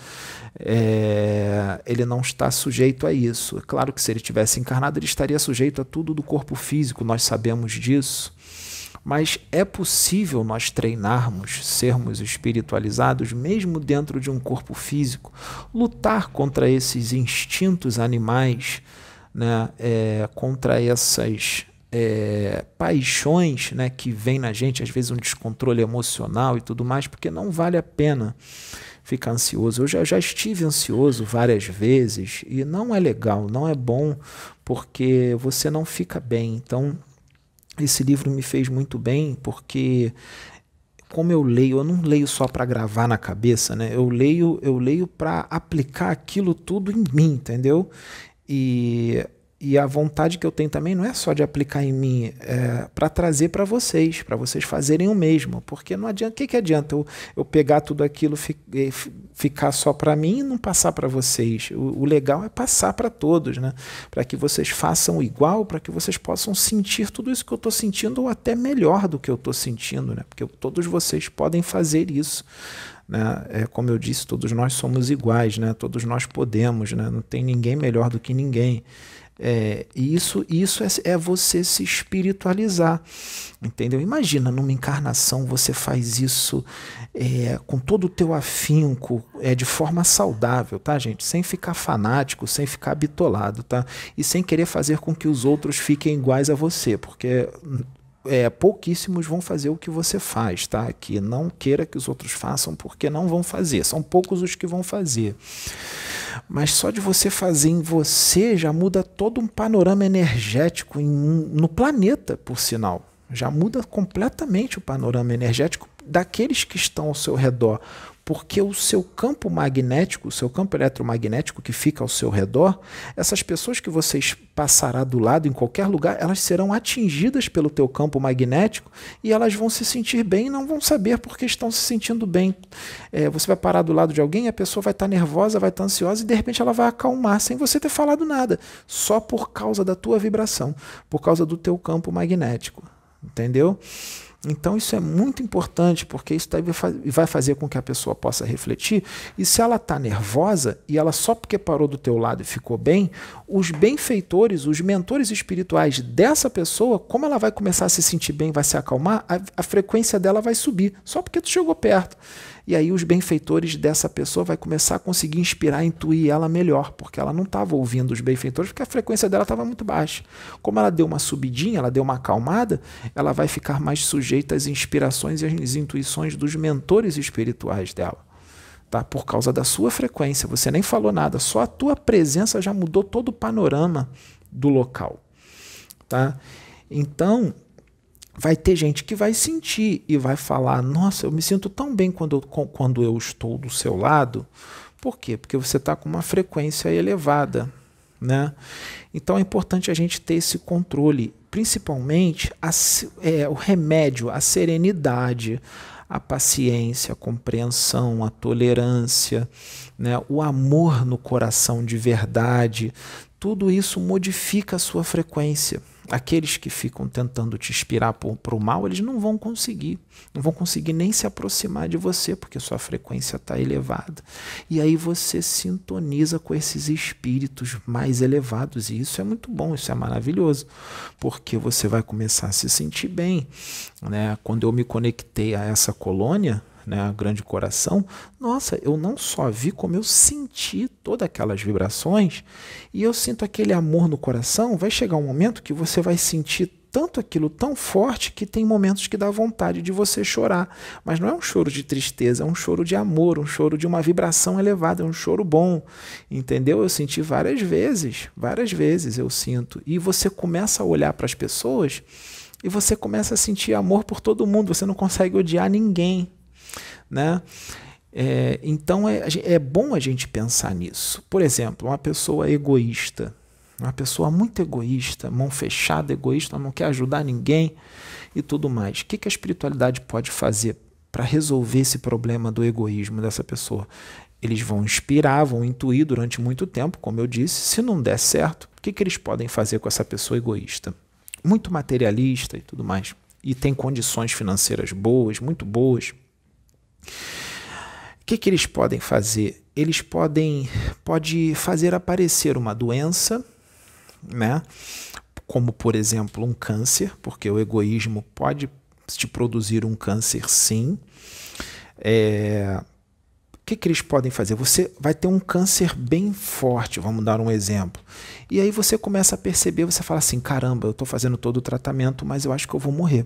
É, ele não está sujeito a isso. É claro que se ele tivesse encarnado, ele estaria sujeito a tudo do corpo físico, nós sabemos disso. Mas é possível nós treinarmos, sermos espiritualizados, mesmo dentro de um corpo físico, lutar contra esses instintos animais, né? É, contra essas é, paixões, né, que vêm na gente, às vezes um descontrole emocional e tudo mais, porque não vale a pena ficar ansioso. Eu já, já estive ansioso várias vezes e não é legal, não é bom, porque você não fica bem. Então, esse livro me fez muito bem, porque como eu leio, eu não leio só para gravar na cabeça, né? Eu leio, eu leio para aplicar aquilo tudo em mim, entendeu? E, e a vontade que eu tenho também não é só de aplicar em mim, é para trazer para vocês, para vocês fazerem o mesmo, porque não adianta, o que, que adianta eu, eu pegar tudo aquilo, fi, ficar só para mim e não passar para vocês? O, o legal é passar para todos, né? Para que vocês façam igual, para que vocês possam sentir tudo isso que eu estou sentindo, ou até melhor do que eu estou sentindo, né? Porque todos vocês podem fazer isso. Né? É, como eu disse, todos nós somos iguais, né? Todos nós podemos, né? Não tem ninguém melhor do que ninguém. É, e isso, isso é, é você se espiritualizar, entendeu? Imagina, numa encarnação você faz isso é, com todo o teu afinco, é, de forma saudável, tá, gente? Sem ficar fanático, sem ficar bitolado, tá? E sem querer fazer com que os outros fiquem iguais a você, porque é, pouquíssimos vão fazer o que você faz, tá? Que não queira que os outros façam, porque não vão fazer. São poucos os que vão fazer. Mas só de você fazer em você já muda todo um panorama energético em, no planeta, por sinal. Já muda completamente o panorama energético daqueles que estão ao seu redor. Porque o seu campo magnético, o seu campo eletromagnético que fica ao seu redor, essas pessoas que vocês passará do lado em qualquer lugar, elas serão atingidas pelo teu campo magnético e elas vão se sentir bem e não vão saber porque estão se sentindo bem. É, você vai parar do lado de alguém, a pessoa vai estar nervosa, vai estar ansiosa e de repente ela vai acalmar sem você ter falado nada, só por causa da tua vibração, por causa do teu campo magnético, entendeu? Então isso é muito importante, porque isso vai fazer com que a pessoa possa refletir, e se ela está nervosa, e ela só porque parou do teu lado e ficou bem, os benfeitores, os mentores espirituais dessa pessoa, como ela vai começar a se sentir bem, vai se acalmar, a, a frequência dela vai subir, só porque tu chegou perto. E aí os benfeitores dessa pessoa vai começar a conseguir inspirar, intuir ela melhor, porque ela não estava ouvindo os benfeitores, porque a frequência dela estava muito baixa. Como ela deu uma subidinha, ela deu uma acalmada, ela vai ficar mais sujeita às inspirações e às intuições dos mentores espirituais dela. Tá? Por causa da sua frequência, você nem falou nada, só a tua presença já mudou todo o panorama do local. Tá? Então, vai ter gente que vai sentir e vai falar, nossa, eu me sinto tão bem quando eu, quando eu estou do seu lado. Por quê? Porque você está com uma frequência elevada, né? Então é importante a gente ter esse controle, principalmente a, é, o remédio, a serenidade, a paciência, a compreensão, a tolerância, né? O amor no coração de verdade. Tudo isso modifica a sua frequência. Aqueles que ficam tentando te inspirar para o mal, eles não vão conseguir. Não vão conseguir nem se aproximar de você, porque sua frequência está elevada. E aí você sintoniza com esses espíritos mais elevados. E isso é muito bom, isso é maravilhoso. Porque você vai começar a se sentir bem. Né? Quando eu me conectei a essa colônia, né, a Grande Coração, nossa, eu não só vi como eu senti todas aquelas vibrações, e eu sinto aquele amor no coração. Vai chegar um momento que você vai sentir tanto aquilo tão forte que tem momentos que dá vontade de você chorar, mas não é um choro de tristeza, é um choro de amor, um choro de uma vibração elevada, é um choro bom, entendeu? Eu senti várias vezes, várias vezes eu sinto, e você começa a olhar para as pessoas e você começa a sentir amor por todo mundo, você não consegue odiar ninguém. Né? É, então é, é bom a gente pensar nisso. Por exemplo, uma pessoa egoísta, uma pessoa muito egoísta, mão fechada, egoísta, não quer ajudar ninguém e tudo mais. O que, que a espiritualidade pode fazer para resolver esse problema do egoísmo dessa pessoa? Eles vão inspirar, vão intuir durante muito tempo, como eu disse. Se não der certo, o que, que eles podem fazer com essa pessoa egoísta? Muito materialista e tudo mais. E tem condições financeiras boas, muito boas. O que, que eles podem fazer? Eles podem pode fazer aparecer uma doença, né? Como, por exemplo, um câncer, porque o egoísmo pode te produzir um câncer, sim. É, o que, que eles podem fazer? Você vai ter um câncer bem forte, vamos dar um exemplo. E aí você começa a perceber, você fala assim, caramba, eu estou fazendo todo o tratamento, mas eu acho que eu vou morrer.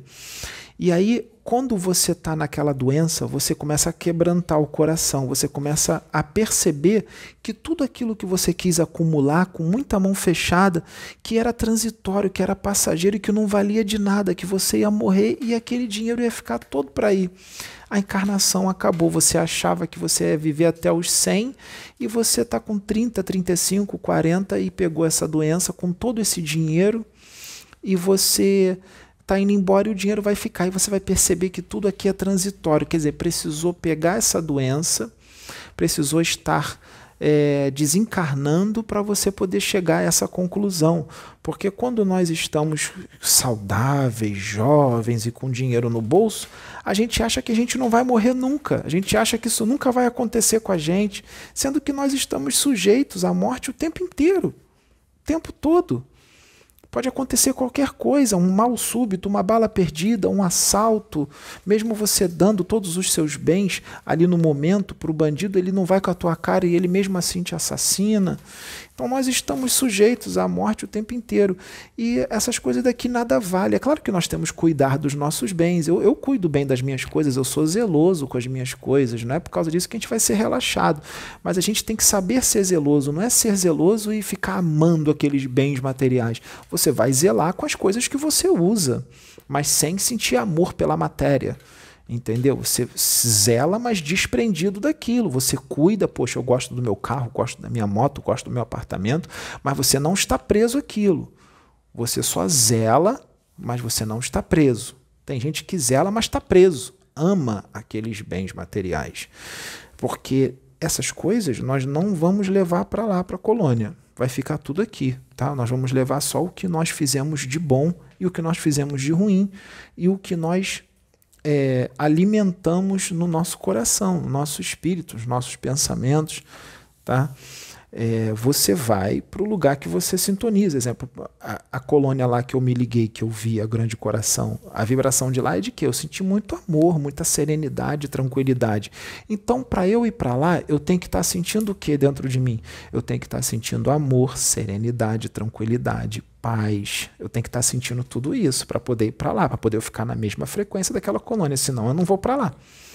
E aí, quando você está naquela doença, você começa a quebrantar o coração, você começa a perceber que tudo aquilo que você quis acumular com muita mão fechada, que era transitório, que era passageiro e que não valia de nada, que você ia morrer e aquele dinheiro ia ficar todo para aí. A encarnação acabou, você achava que você ia viver até os cem e você está com trinta, trinta e cinco, quarenta e pegou essa doença com todo esse dinheiro e você está indo embora e o dinheiro vai ficar, e você vai perceber que tudo aqui é transitório, quer dizer, precisou pegar essa doença, precisou estar é, desencarnando para você poder chegar a essa conclusão, porque quando nós estamos saudáveis, jovens e com dinheiro no bolso, a gente acha que a gente não vai morrer nunca, a gente acha que isso nunca vai acontecer com a gente, sendo que nós estamos sujeitos à morte o tempo inteiro, o tempo todo. Pode acontecer qualquer coisa, um mal súbito, uma bala perdida, um assalto, mesmo você dando todos os seus bens ali no momento para o bandido, ele não vai com a tua cara e ele mesmo assim te assassina. Então nós estamos sujeitos à morte o tempo inteiro e essas coisas daqui nada vale. É claro que nós temos que cuidar dos nossos bens, eu, eu cuido bem das minhas coisas, eu sou zeloso com as minhas coisas, não é por causa disso que a gente vai ser relaxado, mas a gente tem que saber ser zeloso, não é ser zeloso e ficar amando aqueles bens materiais. Você vai zelar com as coisas que você usa, mas sem sentir amor pela matéria. Entendeu? Você zela, mas desprendido daquilo. Você cuida, poxa, eu gosto do meu carro, gosto da minha moto, gosto do meu apartamento, mas você não está preso àquilo. Você só zela, mas você não está preso. Tem gente que zela, mas está preso. Ama aqueles bens materiais. Porque essas coisas nós não vamos levar para lá, para a colônia. Vai ficar tudo aqui, tá? Nós vamos levar só o que nós fizemos de bom e o que nós fizemos de ruim e o que nós É, alimentamos no nosso coração, no nosso espírito, nos nossos pensamentos, tá? É, você vai para o lugar que você sintoniza. Exemplo, a, a colônia lá que eu me liguei, que eu vi a Grande Coração, a vibração de lá é de quê? Eu senti muito amor, muita serenidade, tranquilidade. Então, para eu ir para lá, eu tenho que estar tá sentindo o que dentro de mim? Eu tenho que estar tá sentindo amor, serenidade, tranquilidade, paz. Eu tenho que estar tá sentindo tudo isso para poder ir para lá, para poder eu ficar na mesma frequência daquela colônia, senão eu não vou para lá,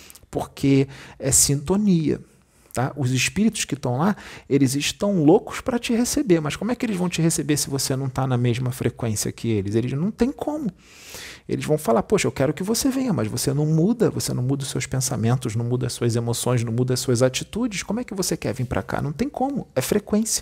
porque é sintonia. Tá? Os espíritos que estão lá, eles estão loucos para te receber, mas como é que eles vão te receber se você não está na mesma frequência que eles? Eles não têm como. Eles vão falar, poxa, eu quero que você venha, mas você não muda, você não muda os seus pensamentos, não muda as suas emoções, não muda as suas atitudes. Como é que você quer vir para cá? Não tem como, é frequência.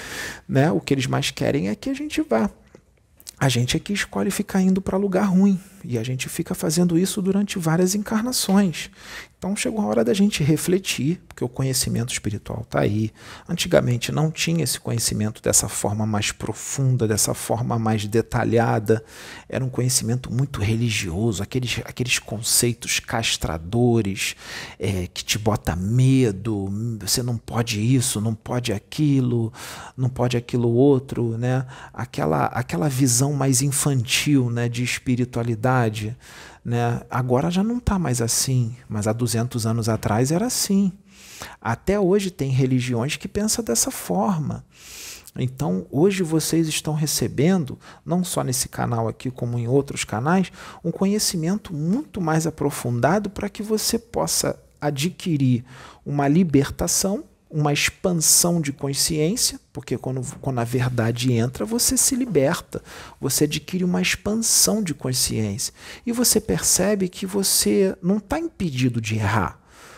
Né? O que eles mais querem é que a gente vá. A gente é que escolhe ficar indo para lugar ruim. E a gente fica fazendo isso durante várias encarnações. Então chegou a hora da gente refletir, porque o conhecimento espiritual está aí. Antigamente não tinha esse conhecimento dessa forma mais profunda, dessa forma mais detalhada. Era um conhecimento muito religioso, aqueles, aqueles conceitos castradores, é, que te bota medo, você não pode isso, não pode aquilo, não pode aquilo outro, né? Aquela, aquela visão mais infantil, né, de espiritualidade. Né? Agora já não está mais assim, mas há duzentos anos atrás era assim. Até hoje tem religiões que pensam dessa forma. Então hoje vocês estão recebendo, não só nesse canal aqui como em outros canais, um conhecimento muito mais aprofundado para que você possa adquirir uma libertação, uma expansão de consciência, porque quando, quando a verdade entra, você se liberta, você adquire uma expansão de consciência e você percebe que você não está impedido de errar.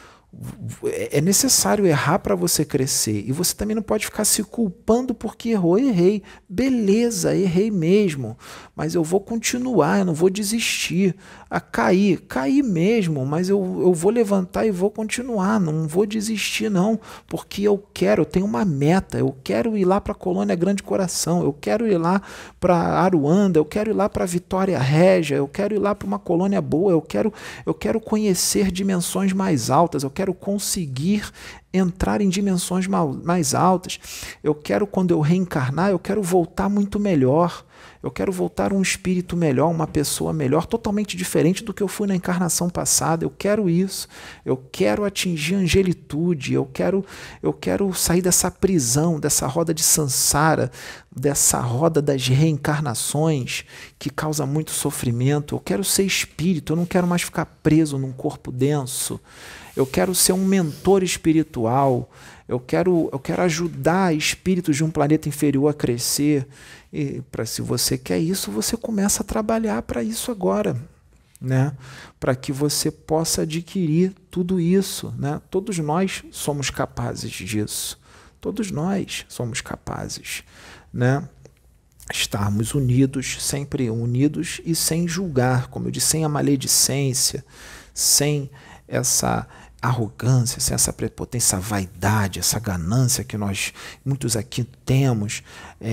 É necessário errar para você crescer e você também não pode ficar se culpando porque errou. Errei, beleza, errei mesmo, mas eu vou continuar, eu não vou desistir. A cair, cair mesmo, mas eu, eu vou levantar e vou continuar, não vou desistir não, porque eu quero, eu tenho uma meta, eu quero ir lá para a Colônia Grande Coração, eu quero ir lá para Aruanda, eu quero ir lá para Vitória Régia, eu quero ir lá para uma colônia boa, eu quero, eu quero conhecer dimensões mais altas, eu quero quero conseguir entrar em dimensões mais altas. Eu quero, quando eu reencarnar, eu quero voltar muito melhor. Eu quero voltar um espírito melhor, uma pessoa melhor, totalmente diferente do que eu fui na encarnação passada. Eu quero isso. Eu quero atingir a angelitude. Eu quero, eu quero sair dessa prisão, dessa roda de samsara, dessa roda das reencarnações que causa muito sofrimento. Eu quero ser espírito. Eu não quero mais ficar preso num corpo denso. Eu quero ser um mentor espiritual, eu quero, eu quero ajudar espíritos de um planeta inferior a crescer. E pra, se você quer isso, você começa a trabalhar para isso agora, né? Para que você possa adquirir tudo isso, né? Todos nós somos capazes disso, todos nós somos capazes, né? Estarmos unidos, sempre unidos e sem julgar, como eu disse, sem a maledicência, sem essa arrogância, sem essa prepotência, essa vaidade, essa ganância que nós, muitos aqui temos,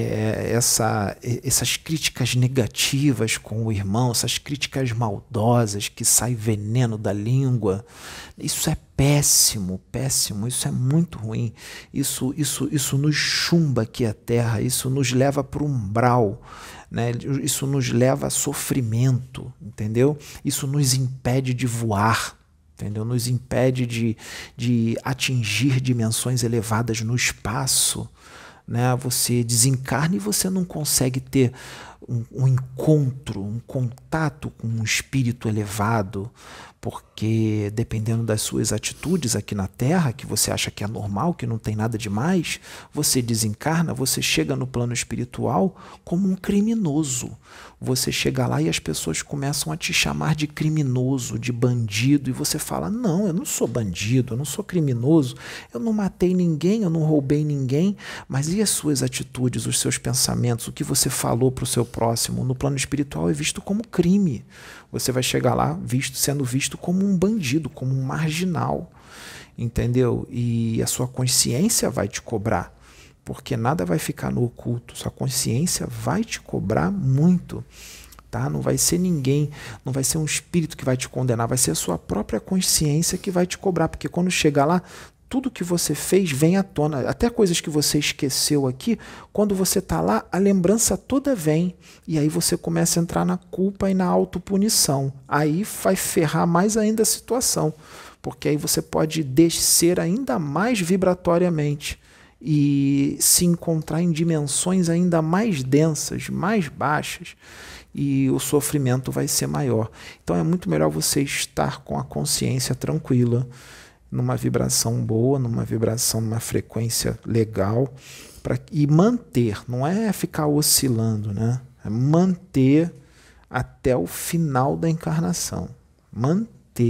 é, essa, essas críticas negativas com o irmão, essas críticas maldosas que sai veneno da língua. Isso é péssimo, péssimo, isso é muito ruim. Isso, isso, isso nos chumba aqui a terra, isso nos leva para o umbral. Né? Isso nos leva a sofrimento, entendeu? Isso nos impede de voar. Entendeu? Nos impede de, de atingir dimensões elevadas no espaço. Né? Você desencarna e você não consegue ter um, um encontro, um contato com um espírito elevado, porque dependendo das suas atitudes aqui na Terra, que você acha que é normal, que não tem nada demais, você desencarna, você chega no plano espiritual como um criminoso. Você chega lá e as pessoas começam a te chamar de criminoso, de bandido, e você fala, não, eu não sou bandido, eu não sou criminoso, eu não matei ninguém, eu não roubei ninguém, mas e as suas atitudes, os seus pensamentos, o que você falou para o seu próximo? No plano espiritual é visto como crime. Você vai chegar lá visto, sendo visto como um bandido, como um marginal, entendeu? E a sua consciência vai te cobrar, porque nada vai ficar no oculto, sua consciência vai te cobrar muito, tá? Não vai ser ninguém, não vai ser um espírito que vai te condenar, vai ser a sua própria consciência que vai te cobrar, porque quando chegar lá, tudo que você fez vem à tona, até coisas que você esqueceu aqui, quando você está lá, a lembrança toda vem, e aí você começa a entrar na culpa e na autopunição. Aí vai ferrar mais ainda a situação, porque aí você pode descer ainda mais vibratoriamente e se encontrar em dimensões ainda mais densas, mais baixas, e o sofrimento vai ser maior. Então é muito melhor você estar com a consciência tranquila, numa vibração boa, numa vibração, numa frequência legal, pra, e manter, não é ficar oscilando, né? É manter até o final da encarnação. Manter,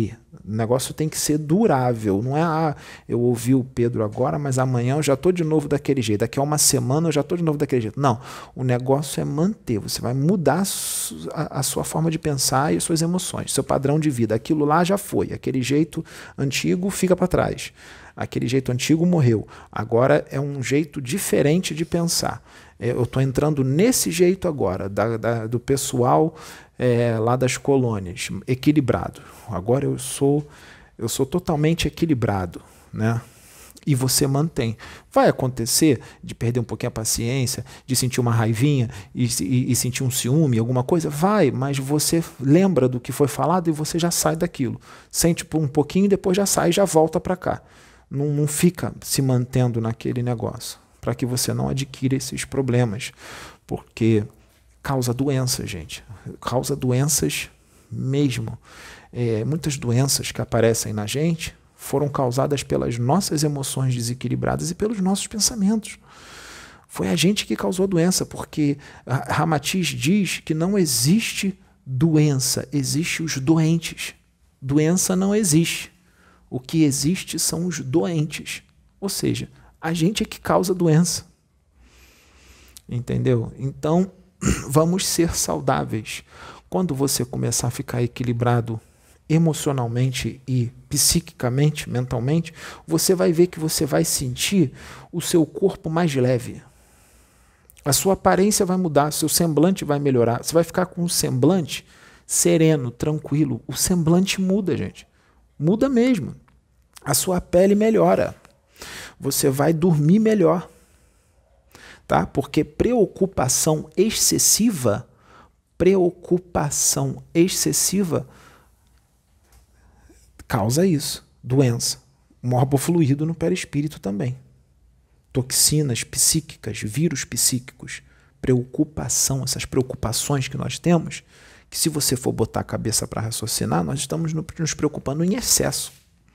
O negócio tem que ser durável. Não é, ah, eu ouvi o Pedro agora, mas amanhã eu já estou de novo daquele jeito. Daqui a uma semana eu já estou de novo daquele jeito. Não, o negócio é manter. Você vai mudar a, a sua forma de pensar e as suas emoções, seu padrão de vida. Aquilo lá já foi. Aquele jeito antigo fica para trás. Aquele jeito antigo morreu. Agora é um jeito diferente de pensar. Eu estou entrando nesse jeito agora, da, da, do pessoal é, lá das colônias, equilibrado. Agora eu sou, eu sou totalmente equilibrado, né? E você mantém. Vai acontecer de perder um pouquinho a paciência, de sentir uma raivinha e, e, e sentir um ciúme, alguma coisa? Vai, mas você lembra do que foi falado e você já sai daquilo. Sente por um pouquinho e depois já sai e já volta para cá. Não, não fica se mantendo naquele negócio, para que você não adquira esses problemas, porque causa doença, gente, causa doenças mesmo. É, muitas doenças que aparecem na gente foram causadas pelas nossas emoções desequilibradas e pelos nossos pensamentos. Foi a gente que causou a doença, porque Ramatiz diz que não existe doença, existe os doentes. Doença não existe. O que existe são os doentes, ou seja, a gente é que causa doença. Entendeu? Então, vamos ser saudáveis. Quando você começar a ficar equilibrado emocionalmente e psiquicamente, mentalmente, você vai ver que você vai sentir o seu corpo mais leve. A sua aparência vai mudar, seu semblante vai melhorar. Você vai ficar com um semblante sereno, tranquilo. O semblante muda, gente. Muda mesmo. A sua pele melhora. Você vai dormir melhor. Tá? Porque preocupação excessiva, preocupação excessiva causa isso, doença. Morbofluído no perispírito também. Toxinas psíquicas, vírus psíquicos, preocupação, essas preocupações que nós temos, que se você for botar a cabeça para raciocinar, nós estamos nos preocupando em excesso.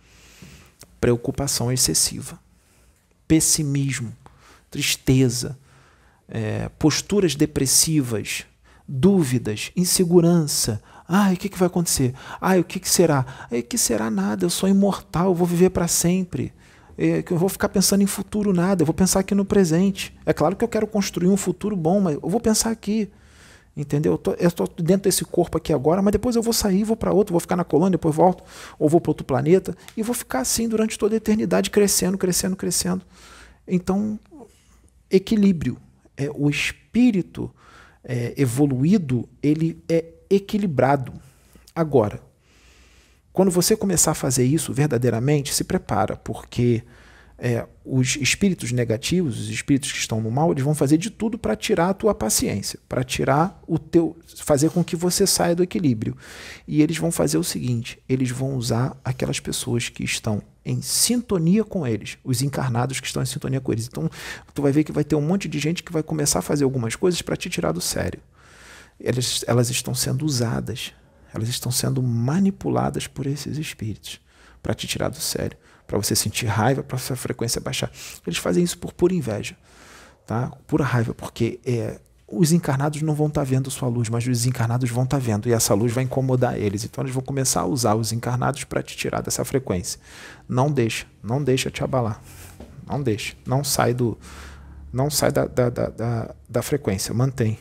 Preocupação excessiva. Pessimismo, tristeza, é, posturas depressivas, dúvidas, insegurança. Ai, o que, que vai acontecer? Ai, o que, que será? Ai, o que será nada? Eu sou imortal, eu vou viver para sempre. É, eu vou ficar pensando em futuro nada, eu vou pensar aqui no presente. É claro que eu quero construir um futuro bom, mas eu vou pensar aqui. Entendeu? Eu tô, eu tô dentro desse corpo aqui agora, mas depois eu vou sair, vou para outro, vou ficar na colônia, depois volto, ou vou para outro planeta, e vou ficar assim durante toda a eternidade, crescendo, crescendo, crescendo. Então, equilíbrio. É, o espírito é, evoluído, ele é equilibrado. Agora, quando você começar a fazer isso verdadeiramente, se prepara, porque é, os espíritos negativos, os espíritos que estão no mal, eles vão fazer de tudo para tirar a tua paciência, para tirar o teu, fazer com que você saia do equilíbrio. E eles vão fazer o seguinte, eles vão usar aquelas pessoas que estão em sintonia com eles, os encarnados que estão em sintonia com eles. Então, tu vai ver que vai ter um monte de gente que vai começar a fazer algumas coisas para te tirar do sério. Elas, elas estão sendo usadas, elas estão sendo manipuladas por esses espíritos para te tirar do sério, para você sentir raiva, para a sua frequência baixar. Eles fazem isso por pura inveja, tá? Pura raiva, porque é, os encarnados não vão estar vendo sua luz, mas os desencarnados vão estar vendo, e essa luz vai incomodar eles. Então eles vão começar a usar os encarnados para te tirar dessa frequência. Não deixa, não deixa te abalar. Não deixa, não sai, do, não sai da, da, da, da, da frequência, mantém.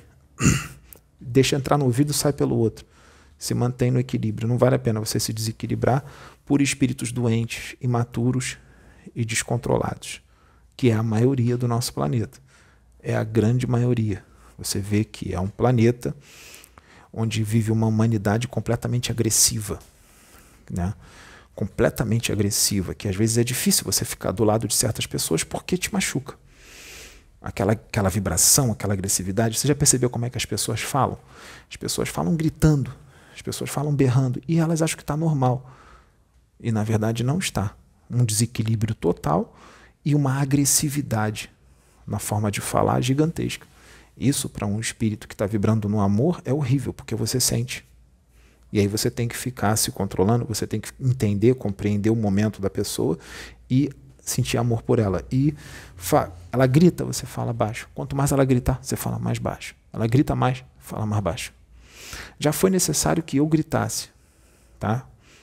Deixa entrar no ouvido, sai pelo outro. Se mantém no equilíbrio. Não vale a pena você se desequilibrar por espíritos doentes, imaturos e descontrolados, que é a maioria do nosso planeta. É a grande maioria. Você vê que é um planeta onde vive uma humanidade completamente agressiva, né? Completamente agressiva, que às vezes é difícil você ficar do lado de certas pessoas porque te machuca. Aquela, aquela vibração, aquela agressividade. Você já percebeu como é que as pessoas falam? As pessoas falam gritando, as pessoas falam berrando, e elas acham que está normal. E na verdade não está. Um desequilíbrio total e uma agressividade na forma de falar gigantesca. Isso, para um espírito que está vibrando no amor, é horrível, porque você sente. E aí você tem que ficar se controlando, você tem que entender, compreender o momento da pessoa e sentir amor por ela. E ela grita, você fala baixo. Quanto mais ela gritar, você fala mais baixo. Ela grita mais, fala mais baixo. Já foi necessário que eu gritasse, tá?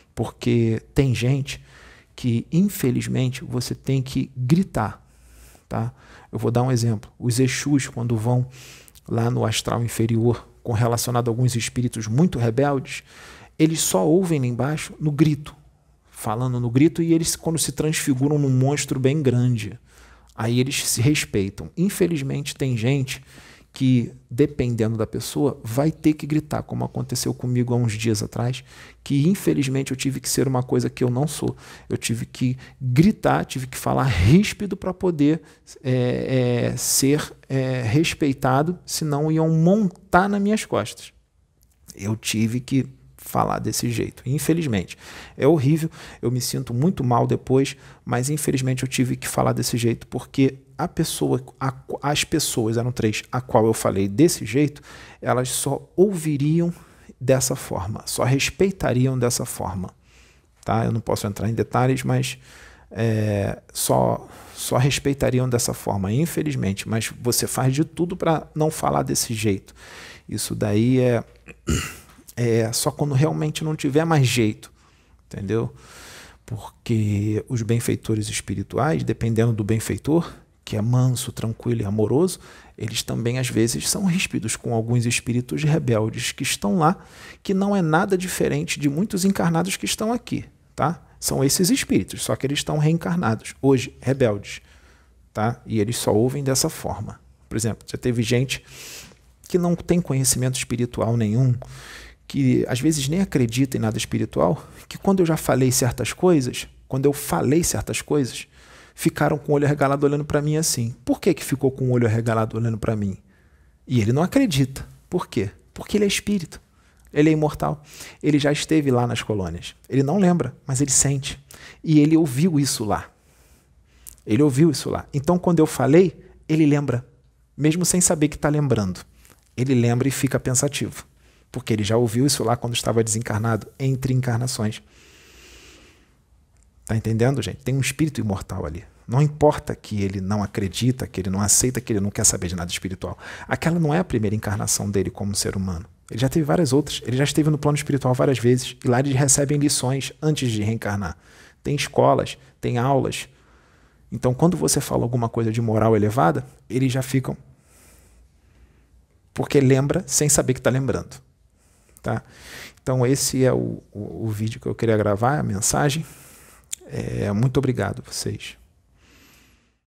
Porque tem gente que, infelizmente, você tem que gritar, tá? Eu vou dar um exemplo. Os Exus, quando vão lá no astral inferior, com relacionado a alguns espíritos muito rebeldes, eles só ouvem lá embaixo no grito, falando no grito, e eles, quando se transfiguram num monstro bem grande, aí eles se respeitam. Infelizmente, tem gente que, dependendo da pessoa, vai ter que gritar, como aconteceu comigo há uns dias atrás, que infelizmente eu tive que ser uma coisa que eu não sou. Eu tive que gritar, tive que falar ríspido para poder é, é, ser é, respeitado, senão iam montar nas minhas costas. Eu tive que falar desse jeito, infelizmente. É horrível, eu me sinto muito mal depois, mas infelizmente eu tive que falar desse jeito, porque a pessoa, a, as pessoas, eram três, a qual eu falei desse jeito, elas só ouviriam dessa forma, só respeitariam dessa forma. Tá? Eu não posso entrar em detalhes, mas é, só, só respeitariam dessa forma, infelizmente. Mas você faz de tudo para não falar desse jeito. Isso daí é... É só quando realmente não tiver mais jeito, entendeu? Porque os benfeitores espirituais, dependendo do benfeitor, que é manso, tranquilo e amoroso, eles também às vezes são ríspidos com alguns espíritos rebeldes que estão lá, que não é nada diferente de muitos encarnados que estão aqui, tá? São esses espíritos, só que eles estão reencarnados, hoje, rebeldes, tá? E eles só ouvem dessa forma. Por exemplo, já teve gente que não tem conhecimento espiritual nenhum, que às vezes nem acredita em nada espiritual, que quando eu já falei certas coisas, quando eu falei certas coisas, ficaram com o olho arregalado olhando para mim assim. Por que que ficou com o olho arregalado olhando para mim? E ele não acredita. Por quê? Porque ele é espírito. Ele é imortal. Ele já esteve lá nas colônias. Ele não lembra, mas ele sente. E ele ouviu isso lá. Ele ouviu isso lá. Então, quando eu falei, ele lembra, mesmo sem saber que está lembrando. Ele lembra e fica pensativo. Porque ele já ouviu isso lá quando estava desencarnado, entre encarnações. Tá entendendo, gente? Tem um espírito imortal ali. Não importa que ele não acredita, que ele não aceita, que ele não quer saber de nada espiritual. Aquela não é a primeira encarnação dele como ser humano. Ele já teve várias outras. Ele já esteve no plano espiritual várias vezes. E lá eles recebem lições antes de reencarnar. Tem escolas, tem aulas. Então, quando você fala alguma coisa de moral elevada, eles já ficam... Porque lembra sem saber que está lembrando. Tá? Então esse é o, o, o vídeo que eu queria gravar, a mensagem. É, muito obrigado a vocês.